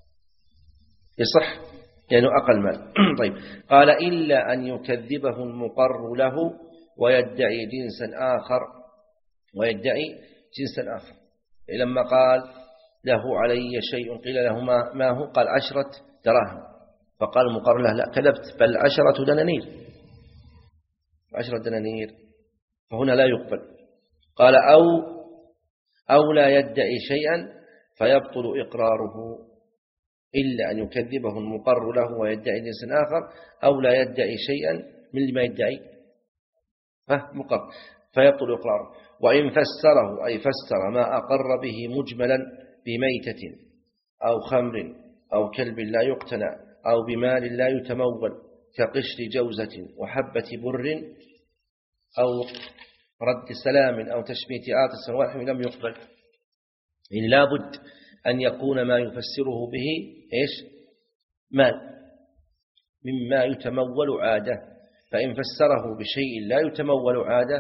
يصح لأنه يعني أقل مال. طيب قال إلا أن يكذبه المقر له ويدعي جنسا آخر، ويدعي جنسا آخر. لما قال له علي شيء قيل له ما, ما هو؟ قال عشرة دراهم، فقال المقر له لا كذبت، بل عشرة دنانير، عشرة دنانير، فهنا لا يقبل. قال أو أو لا يدعي شيئا فيبطل إقراره، إلا أن يكذبه المقر له ويدعي جنسا آخر، أو لا يدعي شيئا من ما يدعي ها مقر فيبطل إقراره. وإن فسره أي فسر ما أقر به مجملا بميتة أو خمر أو كلب لا يقتنى أو بمال لا يتمول كقشر جوزة وحبة بر أو رد سلام أو تشميت عاطس واحد لم يقبل. إن لابد أن يكون ما يفسره به إيش؟ مال مما يتمول عادة، فإن فسره بشيء لا يتمول عادة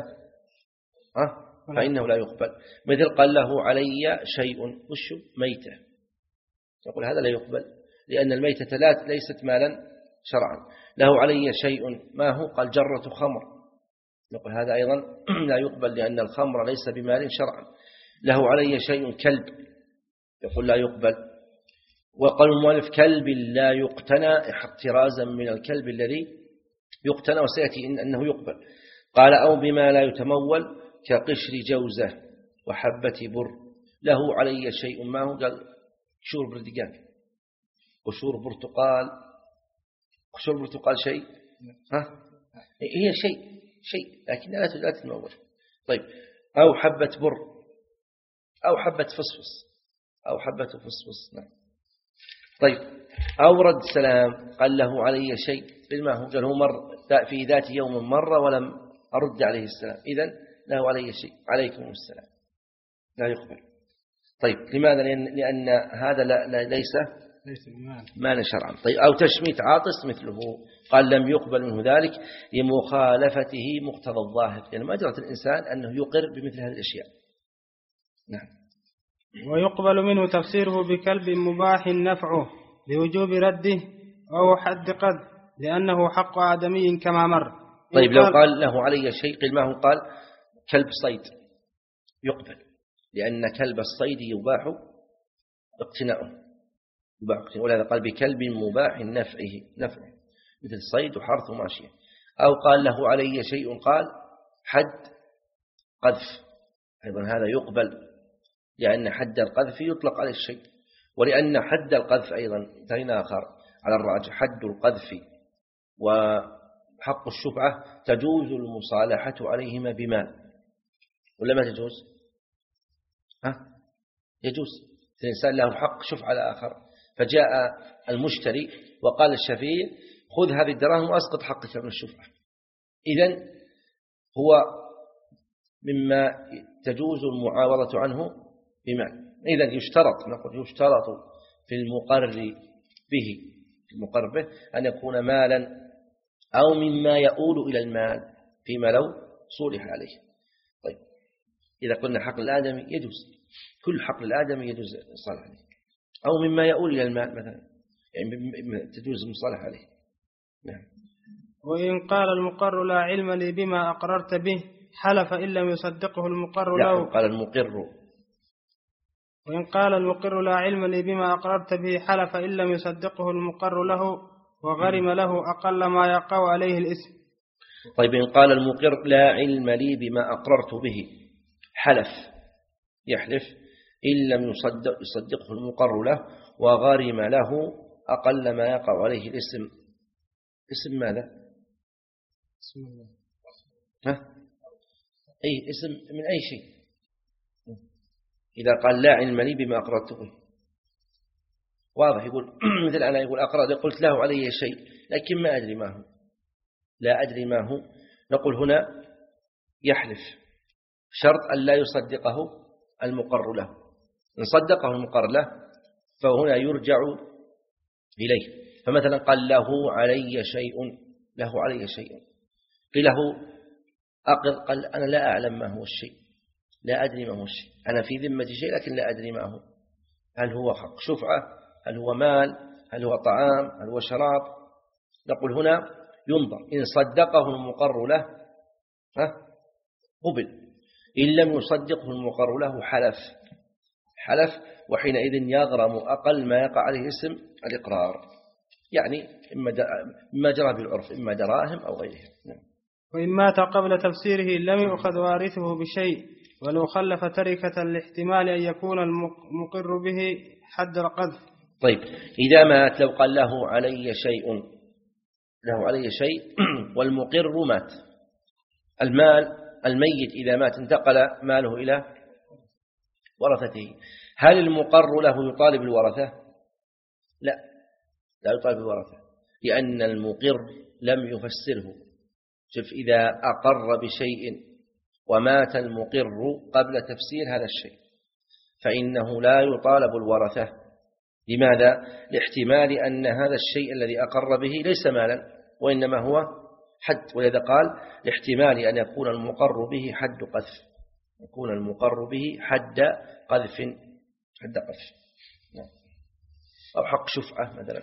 فإنه لا يقبل. مثل قال له علي شيء وش ميتة، يقول هذا لا يقبل لأن الميتة لا ليست مالا شرعا. له علي شيء ما هو؟ قال جرة خمر، يقول هذا أيضا لا يقبل لأن الخمر ليس بمال شرعا. له علي شيء كلب، يقول لا يقبل. وقال المؤلف كلب لا يقتنى احترازا من الكلب الذي يقتنى، وسيأتي إن أنه يقبل. قال أو بما لا يتمول كقشر جوزة وحبة بر. له علي شيء ما هو؟ قال قشور بردقان، قشور برتقال، قشور برتقال شيء ها هي شيء شيء لكن لا تتمول. طيب أو حبة بر أو حبة فصفص أو حبة فصفص. نعم. طيب أو رد سلام، قال له علي شيء بالما هو؟ قال هو مر في ذات يوم مرة ولم أرد عليه السلام، إذن له علي شيء عليكم السلام، لا يقبل. طيب لماذا؟ لأن, لأن هذا لا لا ليس مال شرعا. طيب أو تشميت عاطس مثله، قال لم يقبل منه ذلك لمخالفته مقتضى الظاهر، يعني ما جرت الإنسان أنه يقر بمثل هذه الأشياء. نعم. ويقبل منه تفسيره بكلب مباح نفعه لوجوب رده أو حد قد لأنه حق آدمي كما مر. طيب لو قال له علي شيء قل ما هو؟ قال كلب صيد، يقبل لأن كلب الصيد يباح اقتناؤه، يباح اقتناؤه، ولهذا قال بكلب مباح نفعه نفعه مثل صيد وحرث وماشية. أو قال له علي شيء قال حد قذف، أيضا هذا يقبل لأن حد القذف يطلق على الشيء، ولأن حد القذف أيضا دليل آخر على الراجح حد القذف وحق الشفعة تجوز المصالحة عليهما بمال ولا ما تجوز؟ ها؟ يجوز. الإنسان له حق شفعة على آخر، فجاء المشتري وقال الشفيع خذ هذه الدراهم وأسقط حقك من الشفعة، إذن هو مما تجوز المعاوضة عنه بمال. إذن يشترط، نقول يشترط في المقر به في المقر به أن يكون مالا أو مما يؤول إلى المال فيما لو صلح عليه. إذا قلنا حقل الآدمي يجوز، كل حقل الآدمي يجوز الصلاة عليه، أو مما يؤول إلى المال مثلا يعني تجوز المصالحة عليه. نعم. وإن قال المقر لا علم لي بما أقررت به حلف إن لم يصدقه المقر له. قال المقر وإن قال المقر لا علم لي بما أقررت به حلف إن لم يصدقه المقر له وغرم له أقل ما يقع عليه الاسم. طيب إن قال المقر لا علم لي بما أقررت به حلف، يحلف إن لم يصدق يصدقه المقر له وغرم له أقل ما يقع عليه الاسم. اسم ماذا؟ اسم الله. ها؟ أي اسم من أي شيء. إذا قال لا علم لي بما أقررت به واضح، يقول مثل أنا يقول أقرأ قلت له علي شيء لكن ما أدري ما هو، لا أدري ما هو، نقول هنا يحلف شرط أن لا يصدقه المقر له. إن صدقه المقر له فهنا يرجع إليه. فمثلا قال له علي شيء، له علي شيء، قيل له أقر، قال أنا لا أعلم ما هو الشيء، لا أدري ما هو الشيء، أنا في ذمة شيء لكن لا أدري ما هو، هل هو حق شفعة، هل هو مال، هل هو طعام، هل هو شراب. نقول هنا ينظر، إن صدقه المقر له قبل، إن لم يصدقه المقر له حلف حلف وحينئذ يغرم أقل ما يقع عليه اسم الإقرار، يعني إما جرى بالعرف إما دراهم أو غيرها. وإن مات قبل تفسيره لم يؤخذ وارثه بشيء ولو خلف تركة لاحتمال أن يكون المقر به حد القذف. طيب إذا مات لو قال له علي شيء، له علي شيء والمقر مات، المال الميت إذا مات انتقل ماله إلى ورثته، هل المقر له يطالب الورثة؟ لا، لا يطالب الورثة، لأن المقر لم يفسره. شوف، إذا أقر بشيء ومات المقر قبل تفسير هذا الشيء فإنه لا يطالب الورثة. لماذا؟ لاحتمال أن هذا الشيء الذي أقر به ليس مالا وإنما هو حد، ولذا قال لاحتمال أن يكون المقر به حد قذف، يكون المقر به حد قذف، حد قذف أو حق شفعة مثلا.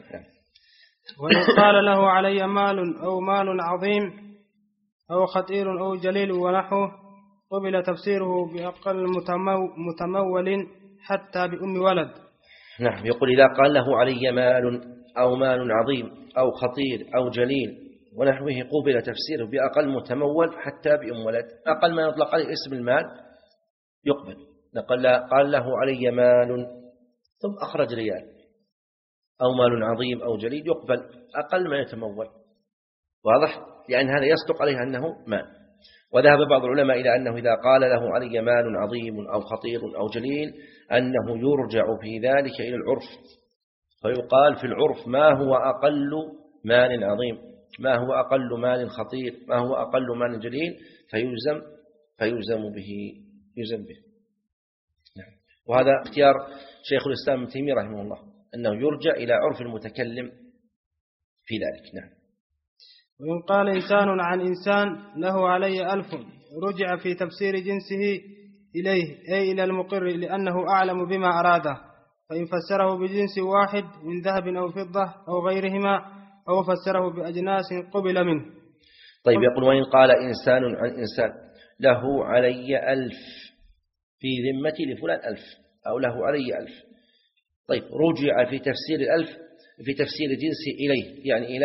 وإن قال له علي مال أو مال عظيم أو خطير أو جليل ونحوه قبل تفسيره بأقل متمول حتى بأم ولد. نعم، يقول إذا قال له علي مال أو مال عظيم أو خطير أو جليل ونحوه قبل تفسيره بأقل متمول حتى بأم ولد. أقل ما يطلق عليه اسم المال يقبل. قال له علي مال ثم أخرج ريال أو مال عظيم أو جليل يقبل أقل ما يتمول، واضح؟ لأن هذا يصدق عليه أنه مال. وذهب بعض العلماء إلى أنه إذا قال له علي مال عظيم أو خطير أو جليل أنه يرجع في ذلك إلى العرف، فيقال في العرف ما هو أقل مال عظيم، ما هو أقل مال خطير، ما هو أقل مال جليل، فيلزم فيلزم به يلزم به. نعم. وهذا اختيار شيخ الإسلام ابن تيمية رحمه الله أنه يرجع إلى عرف المتكلم في ذلك. نعم. وإن قال إنسان عن إنسان له علي ألف رجع في تفسير جنسه إليه أي إلى المقر لأنه أعلم بما أراده، فإن فسره بجنس واحد من ذهب أو فضة أو غيرهما أو فسره بأجناس قبل منه. طيب يقول وإن قال إنسان عن إنسان له علي ألف في ذمتي لفلان ألف أو له علي ألف، طيب رجع في تفسير الألف في تفسير جنسه إليه يعني إلى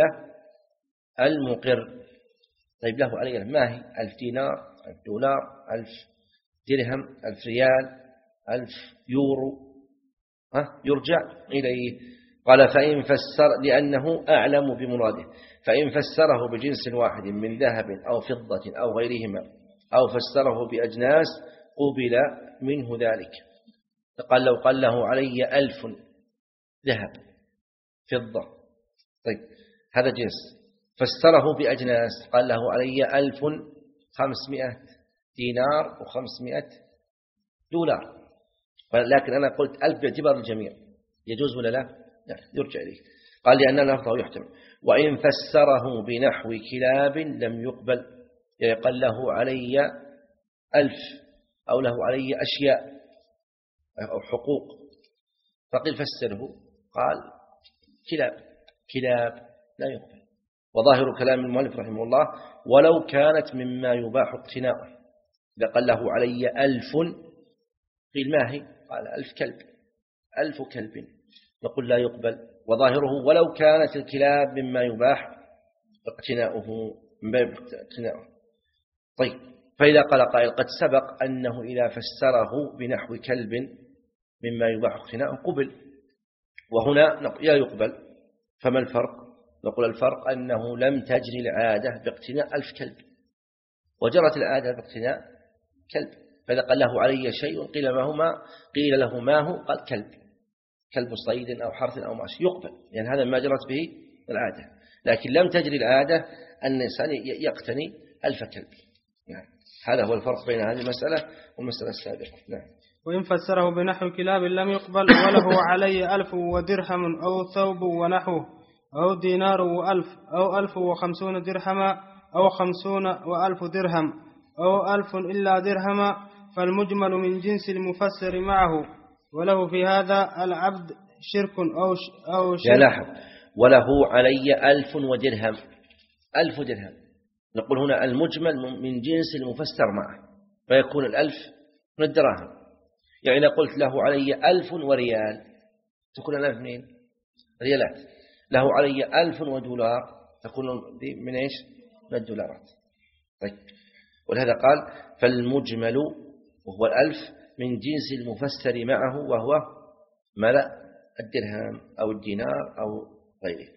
المقر. طيب له علي ما هي؟ ألف دينار، ألف دولار، ألف درهم، ألف ريال، ألف يورو، ها يرجع إليه. قال فإن فسر لأنه أعلم بمراده، فإن فسره بجنس واحد من ذهب أو فضة أو غيرهما أو فسره بأجناس قبل منه ذلك. قال لو قال له علي ألف ذهب فضة، طيب هذا جنس، فسره بأجناس قال له علي ألف خمسمائة دينار وخمسمائة دولار، لكن أنا قلت ألف باعتبار الجميع، يجوز ولا لا؟ لا، يرجع إليه. قال لأن لفظه يحتمل. وإن فسره بنحو كلاب لم يقبل، يعني قال له علي ألف أو له علي أشياء أو حقوق، فقيل فسره، قال كلاب كلاب لا يقبل. وظاهر كلام المؤلف رحمه الله ولو كانت مما يباح اقتناؤه، إذا قال له علي ألف قيل ما هي؟ قال ألف كلب، ألف كلب، نقول لا يقبل. وظاهره ولو كانت الكلاب مما يباح اقتناؤه من باب اقتناؤه. طيب، فإذا قال قائل قد سبق أنه إذا فسره بنحو كلب مما يباح اقتناؤه قبل، وهنا لا يقبل، فما الفرق؟ نقول الفرق أنه لم تجري العادة باقتناء ألف كلب، وجرت العادة باقتناء كلب. فإذا قال له علي شيء قيل ما هو ما قيل له ما هو؟ قال كلب، كلب صيد أو حرث أو ماشي، يقبل، لأن يعني هذا ما جرت به العادة. لكن لم تجري العادة أن الإنسان يقتني ألف كلب. يعني هذا هو الفرق بين هذه المسألة والمسألة السابقة. نعم. وإن فسره بنحو كلاب لم يقبل وله علي ألف ودرهم أو ثوب ونحوه أو دينار وألف أو ألف وخمسون درهما أو خمسون وألف درهم أو ألف إلا درهما، فالمجمل من جنس المفسر معه، وله في هذا العبد شرك أو أو شرك. لاحظ وله علي ألف ودرهم، ألف درهم، نقول هنا المجمل من جنس المفسر معه، فيكون الألف من الدراهم. يعني إذا قلت له علي ألف وريال تكون الألف منين؟ ريالات. له علي ألف ودولار تكون من إيش؟ من الدولارات. طيب، ولهذا قال فالمجمل وهو الألف من جنس المفسر معه، وهو ملأ الدرهم أو الدينار أو غيره.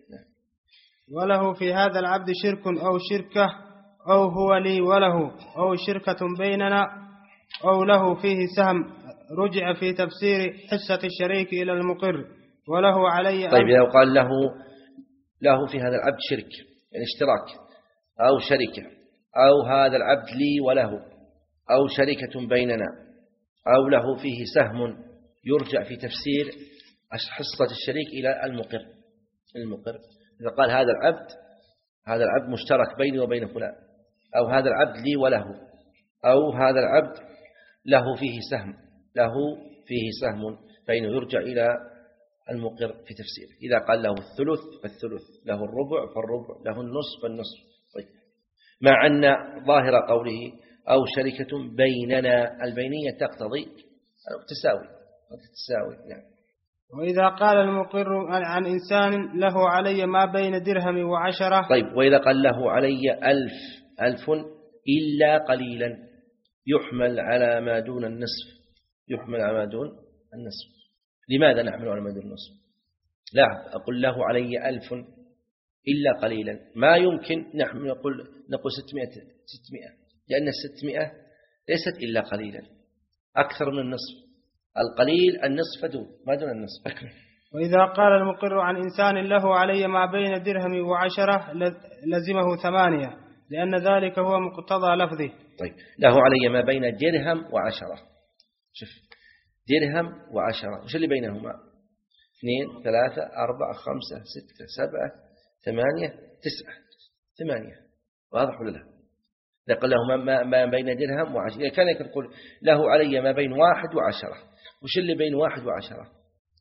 وله في هذا العبد شرك أو شركة أو هو لي وله أو شركة بيننا أو له فيه سهم، رجع في تفسير حصة الشريك إلى المقر، وله علي. طيب، إذا قال له له في هذا العبد شرك يعني اشتراك أو شركة، أو هذا العبد لي وله، أو شركة بيننا، أو له فيه سهم، يرجع في تفسير حصة الشريك إلى المقر. المقر إذا قال هذا العبد هذا العبد مشترك بيني وبين فلان، أو هذا العبد لي وله، أو هذا العبد له فيه سهم له فيه سهم فإنه يرجع إلى المقر في تفسير. إذا قال له الثلث فالثلث، له الربع فالربع، له النصف فالنصف. طيب، مع أن ظاهر قوله أو شركة بيننا، البينية تقتضي التساوي التساوي. نعم. وإذا قال المقر عن إنسان له علي ما بين درهم وعشرة. طيب، وإذا قال له علي ألف ألف إلا قليلا، يحمل على ما دون النصف، يحمل على ما دون النصف. لماذا نحمل على ما دون النصف؟ لا أقول له علي ألف إلا قليلا، ما يمكن نحمل نقول نقول ستمائة ستمائة، لأن الستمائة ليست إلا قليلا، أكثر من النصف. القليل النصف دون ما دون النصف. وإذا قال المقر عن إنسان له علي ما بين درهم وعشرة لزمه ثمانية، لأن ذلك هو مقتضى لفظه. طيب، له علي ما بين درهم وعشرة، شوف درهم وعشرة، وش اللي بينهما؟ اثنين ثلاثة أربعة خمسة ستة سبعة ثمانية تسعة، ثمانية. واضح ولا لا؟ إذا قال له ما, ما بين درهم وعشرة، إذا كان يقول له علي ما بين واحد وعشرة، وش اللي بين واحد وعشرة؟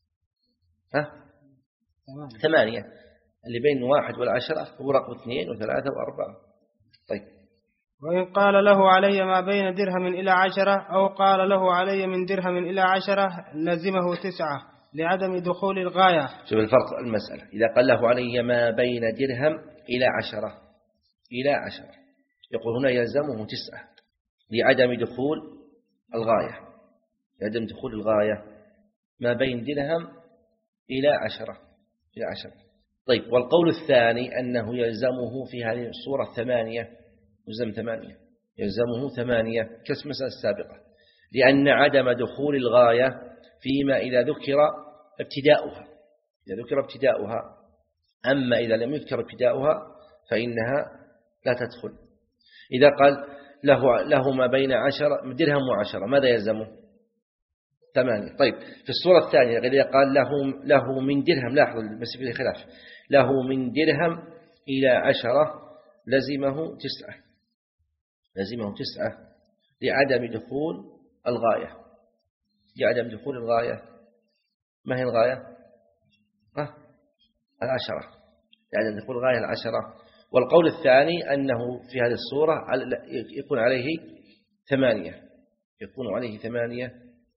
ها؟ ثمانية. اللي بين واحد والعشرة هو رقم اثنين وثلاثة وأربعة. طيب، وإن قال له علي ما بين درهم إلى عشرة، أو قال له علي من درهم إلى عشرة، لزمه تسعة لعدم دخول الغاية. شوف الفرق المسألة. إذا قال له علي ما بين درهم إلى عشرة إلى عشرة، يقول هنا يلزمه تسعة لعدم دخول الغاية، لعدم دخول الغاية ما بين درهم إلى عشرة إلى عشرة. طيب، والقول الثاني أنه يلزمه في هذه الصورة ثمانية، يلزم ثمانية، يلزمه ثمانية كالمسألة السابقة، لأن عدم دخول الغاية فيما إذا ذكر ابتداؤها، إذا ذكر ابتداؤها، أما إذا لم يذكر ابتداؤها فإنها لا تدخل. إذا قال له, له ما بين عشرة درهم وعشرة، ماذا يلزمه؟ ثمانية. طيب، في الصورة الثانية إذا قال له, له من درهم، لاحظوا بس في خلاف، له من درهم إلى عشرة لزمه تسعة، لزمه تسعة لعدم دخول الغاية، لعدم دخول الغاية. ما هي الغاية؟ ها؟ العشرة، لعدم دخول الغاية العشرة. والقول الثاني أنه في هذه الصورة يكون عليه ثمانية، يكون عليه ثمانية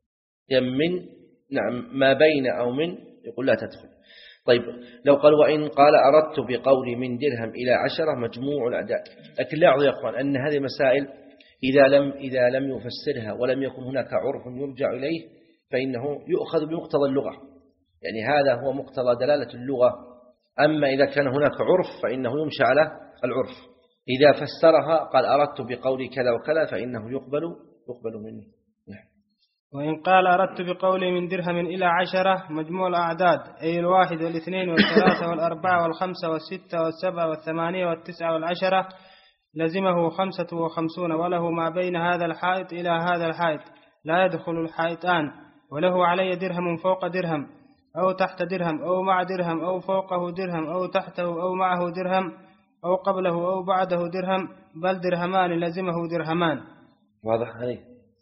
من نعم ما بين أو من يقول لا تدخل. طيب لو قال وإن قال أردت بقولي من درهم إلى عشرة مجموع الأعداد. لكن لاحظوا يا أخوان أن هذه مسائل إذا لم إذا لم يفسرها ولم يكن هناك عرف يرجع إليه فإنه يؤخذ بمقتضى اللغة، يعني هذا هو مقتضى دلالة اللغة. أما إذا كان هناك عرف فإنه يمشى على العرف. إذا فسرها قال أردت بقولي كذا وكذا فإنه يقبل يقبل منه. وإن قال أردت بقولي من درهم إلى عشرة مجموع الأعداد، أي الواحد والاثنين والثلاثة والأربعة والخمسة والستة والسبعة والثمانية والتسعة والعشرة لزمه خمسة وخمسون، وله ما بين هذا الحائط إلى هذا الحائط لا يدخل الحائطان، وله علي درهم فوق درهم أو تحت درهم أو مع درهم أو فوقه درهم أو تحته أو معه درهم أو قبله أو بعده درهم، بل درهمان لزمه درهمان. واضح عليه؟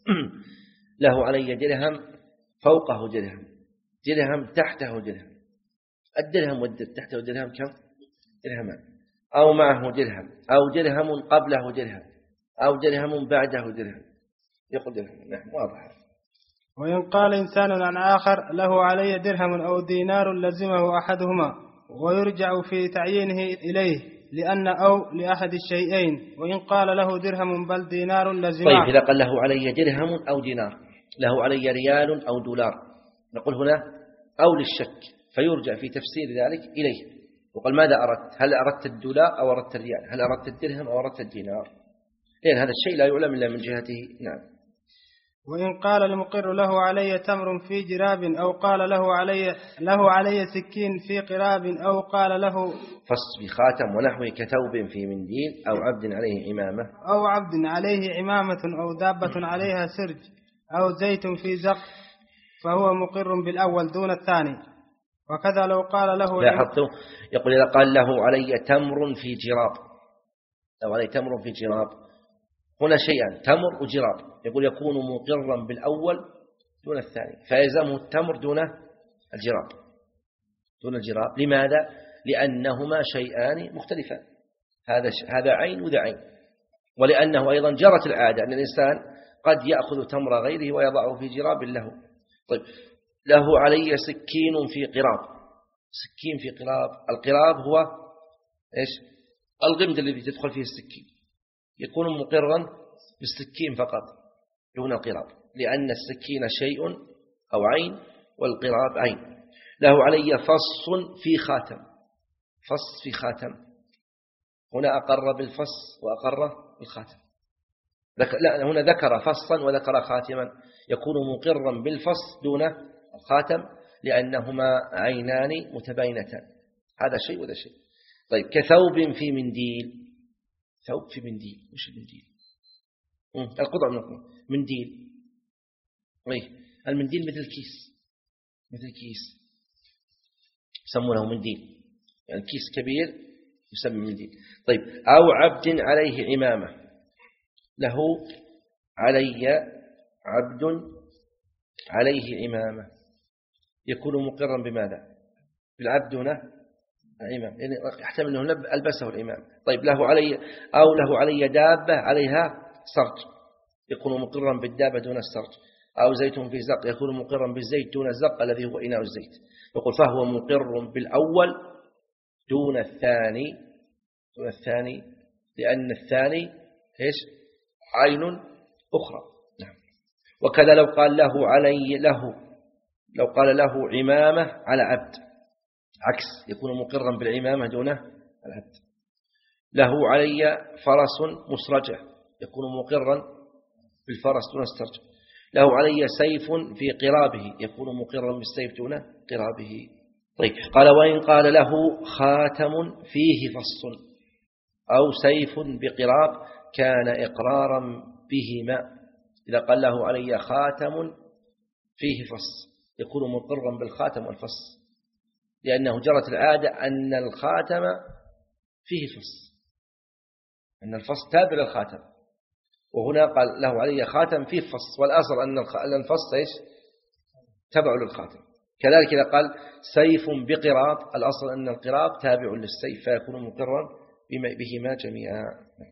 له علي درهم فوقه درهم، درهم تحته درهم. الدرهم والدرهم تحته درهم كم؟ درهمان. أو معه درهم أو درهم قبله درهم أو درهم بعده درهم، يقول درهم. نعم واضح. وإن قال إنسان عن آخر له علي درهم أو دينار لزمه أحدهما، ويرجع في تعيينه إليه لأن أو لأحد الشيئين. وإن قال له درهم بل دينار لزمه. طيب إذا قال له علي درهم أو دينار، له علي ريال أو دولار، نقول هنا أو للشك فيرجع في تفسير ذلك إليه، وقال ماذا أردت؟ هل أردت الدولار أو أردت الريال؟ هل أردت الدرهم أو أردت الدينار؟ لأن هذا الشيء لا يعلم إلا من جهته. نعم. وإن قال المقر له علي تمر في جراب أو قال له علي له علي سكين في قراب أو قال له فص بخاتم ونحوه كثوب في منديل أو عبد عليه عمامة أو عبد عليه عمامة أو دابة عليها سرج أو زيت في زق فهو مقر بالأول دون الثاني. وكذا لو قال له لاحظتوا يقول إذا قال له علي تمر في جراب، لو علي تمر في جراب، هنا شيئان تمر وجراب، يقول يكون مقرا بالأول دون الثاني، فيلزمه التمر دون الجراب دون الجراب. لماذا؟ لأنهما شيئان مختلفان، هذا هذا عين وذا عين، ولأنه أيضا جرت العادة أن الإنسان قد يأخذ تمر غيره ويضعه في جراب له. طيب له علي سكين في قراب، سكين في قراب، القراب هو إيش؟ الغمد الذي تدخل فيه السكين، يكون مقرا بالسكين فقط دون القراب، لأن السكين شيء أو عين والقراب عين. له علي فص في خاتم، فص في خاتم، هنا أقر بالفص وأقر بالخاتم. لا هنا ذكر فصا وذكر خاتما، يكون مقرا بالفص دون الخاتم لأنهما عينان متباينتان، هذا شيء وذا شيء. طيب كثوب في منديل، ثوب في منديل، وش المنديل؟ القطع من القطع منديل. طيب المنديل مثل كيس، مثل كيس يسمونه منديل، يعني كيس كبير يسمى منديل. طيب أو عبد عليه عمامة، له علي عبد عليه عمامة، يكون مقرا بماذا؟ بالعبد هنا العمام، يعني يحتمل أنه ألبسه الإمام. طيب له علي أو له علي دابة عليها سرج، يكون مقرا بالدابة دون السرج. أو زيت في زق، يكون مقرا بالزيت دون الزق الذي هو إناء الزيت. يقول فهو مقر بالأول دون الثاني، دون الثاني لأن الثاني إيش؟ عين أخرى. نعم. وكذا لو قال له علي له لو قال له عمامة على عبد، عكس، يكون مقرا بالعمامة دون العبد. له علي فرس مسرجة، يكون مقرا بالفرس دون السرج. له علي سيف في قرابه، يكون مقرا بالسيف دون قرابه. طيب قال وإن قال له خاتم فيه فص أو سيف بقراب كان إقرارا بهما. إذا قال له علي خاتم فيه فص يكون مقرا بالخاتم والفص، لأنه جرت العادة أن الخاتم فيه فص، أن الفص تابع للخاتم. وهنا قال له علي خاتم فيه فص، والأصل أن الفص إيش تبع للخاتم. كذلك إذا قال سيف بقراط، الأصل أن القراط تابع للسيف فيكون مقرا بهما جميعا.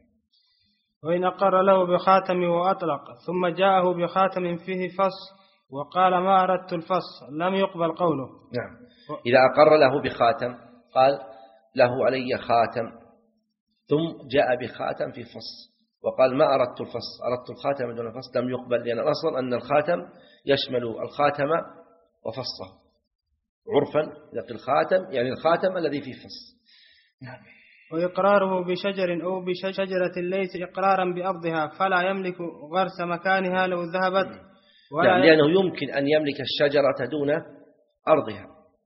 وإن أقر له بخاتم وأطلق ثم جاءه بخاتم فيه فص وقال ما أردت الفص لم يقبل قوله. نعم، إذا أقر له بخاتم قال له علي خاتم ثم جاء بخاتم في فص وقال ما أردت الفص، أردت الخاتم دون الفص، لم يقبل، لأن الأصل أن الخاتم يشمل الخاتم وفصه عرفا. لكن الخاتم يعني الخاتم الذي فيه فص. نعم. وإقراره بشجر أو بشجرة ليس إقرارا بأرضها فلا يملك غرس مكانها لو ذهبت ولا نعم، لأنه يمكن أن يملك الشجرة دون أرضها.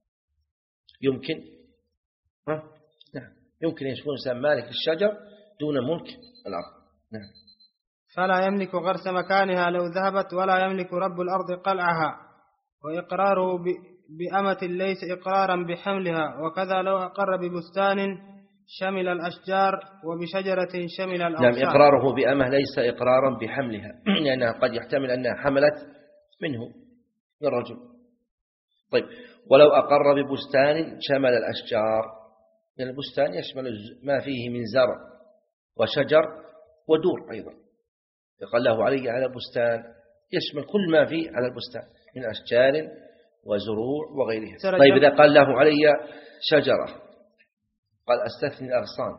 يمكن ها؟ نعم، يمكن أن يكون إنسان مالك الشجر دون ملك الأرض. نعم. فلا يملك غرس مكانها لو ذهبت ولا يملك رب الأرض قلعها. وإقراره بأمة ليس إقرارا بحملها، وكذا لو أقر ببستان شمل الأشجار وبشجرة شمل الأغصان. نعم، إقراره بأمة ليس إقرارا بحملها لأنها قد يحتمل أنها حملت منه من الرجل. طيب، ولو أقر ببستان شمل الأشجار، لأن البستان يشمل ما فيه من زرع وشجر ودور أيضا. يقال له علي على بستان يشمل كل ما فيه على البستان من أشجار وزروع وغيرها. طيب، إذا قال له علي شجرة قال أستثني الأغصان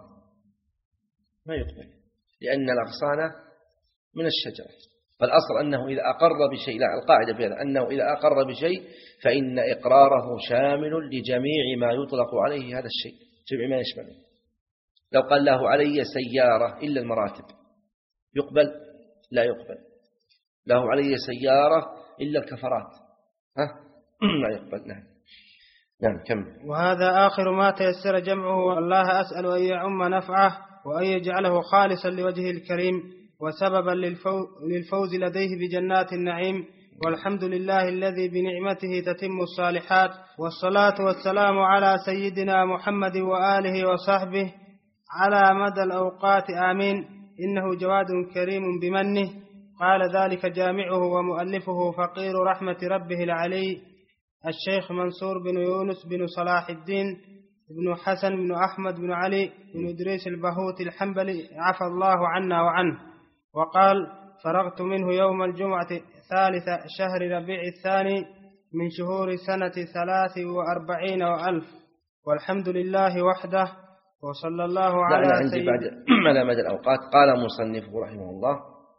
ما يقبل، لأن الأغصان من الشجرة. فالأصل أنه إذا أقر بشيء، لا، القاعدة في هذا أنه إذا أقر بشيء فإن إقراره شامل لجميع ما يطلق عليه هذا الشيء، جميع ما يشمله. لو قال له علي سيارة إلا المراكب يقبل؟ لا يقبل. له علي سيارة إلا الكفرات، ها؟ لا يقبل. نعم. نعم، كم. وهذا آخر ما تيسر جمعه، والله أسأل أن يعم نفعه وأن يجعله خالصا لوجهه الكريم وسببا للفوز لديه بجنات النعيم. والحمد لله الذي بنعمته تتم الصالحات، والصلاة والسلام على سيدنا محمد وآله وصحبه على مدى الأوقات آمين. إنه جواد كريم بمنه. قال ذلك جامعه ومؤلفه فقير رحمة ربه العلي الشيخ منصور بن يونس بن صلاح الدين بن حسن بن أحمد بن علي بن إدريس البهوت الحنبلي عفى الله عنا وعنه. وقال فرغت منه يوم الجمعة ثالث شهر ربيع الثاني من شهور سنة ثلاث وأربعين وألف. والحمد لله وحده وصلى الله على سيدنا. بعد على مدى الأوقات قال مصنفه رحمه الله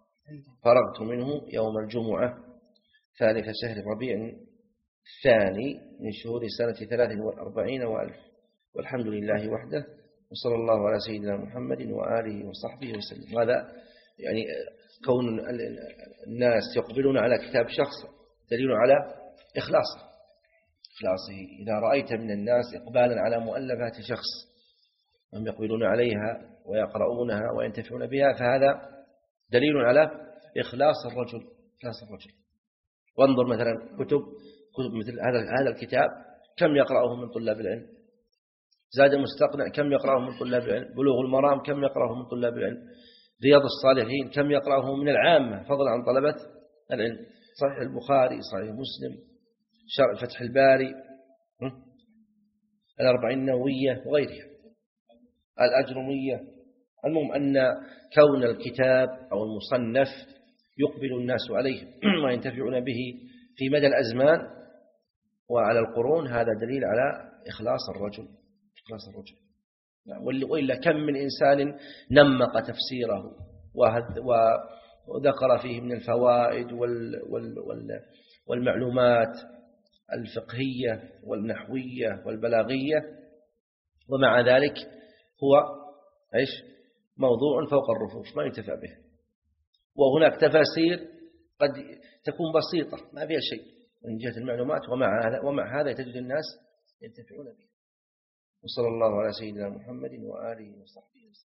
فرغت منه يوم الجمعة ثالث شهر ربيع الثاني من شهور سنة ثلاث وأربعين وألف. والحمد لله وحده وصلى الله على سيدنا محمد وآله وصحبه وسلم. هذا يعني كون الناس يقبلون على كتاب شخص دليل على إخلاصه إخلاصه. إذا رأيت من الناس إقبالا على مؤلفات شخص هم يقبلون عليها ويقرؤونها وينتفعون بها فهذا دليل على إخلاص الرجل إخلاص الرجل. وانظر مثلا كتب كتب مثل هذا هذا الكتاب كم يقرأه من طلاب العلم. زاد المستقنع كم يقرأه من طلاب العلم. بلوغ المرام كم يقرأه من طلاب العلم. رياض الصالحين كم يقرأه من العامة فضلا عن طلبة العلم. صحيح البخاري، صحيح مسلم، شرح فتح الباري، الأربعين النووية وغيرها، الأجرمية. المهم أن كون الكتاب أو المصنف يقبل الناس عليه وينتفعون به في مدى الأزمان وعلى القرون هذا دليل على إخلاص الرجل إخلاص الرجل. وإلا كم من إنسان نمق تفسيره وذكر فيه من الفوائد والمعلومات الفقهية والنحوية والبلاغية، ومع ذلك هو إيش موضوع فوق الرفوف ما ينتفع به. وهناك تفاسير قد تكون بسيطة ما فيها شيء من جهة المعلومات، ومع هذا ومع هذا تجد الناس ينتفعون به. وصلى الله على سيدنا محمد وآله وصحبه وسلم.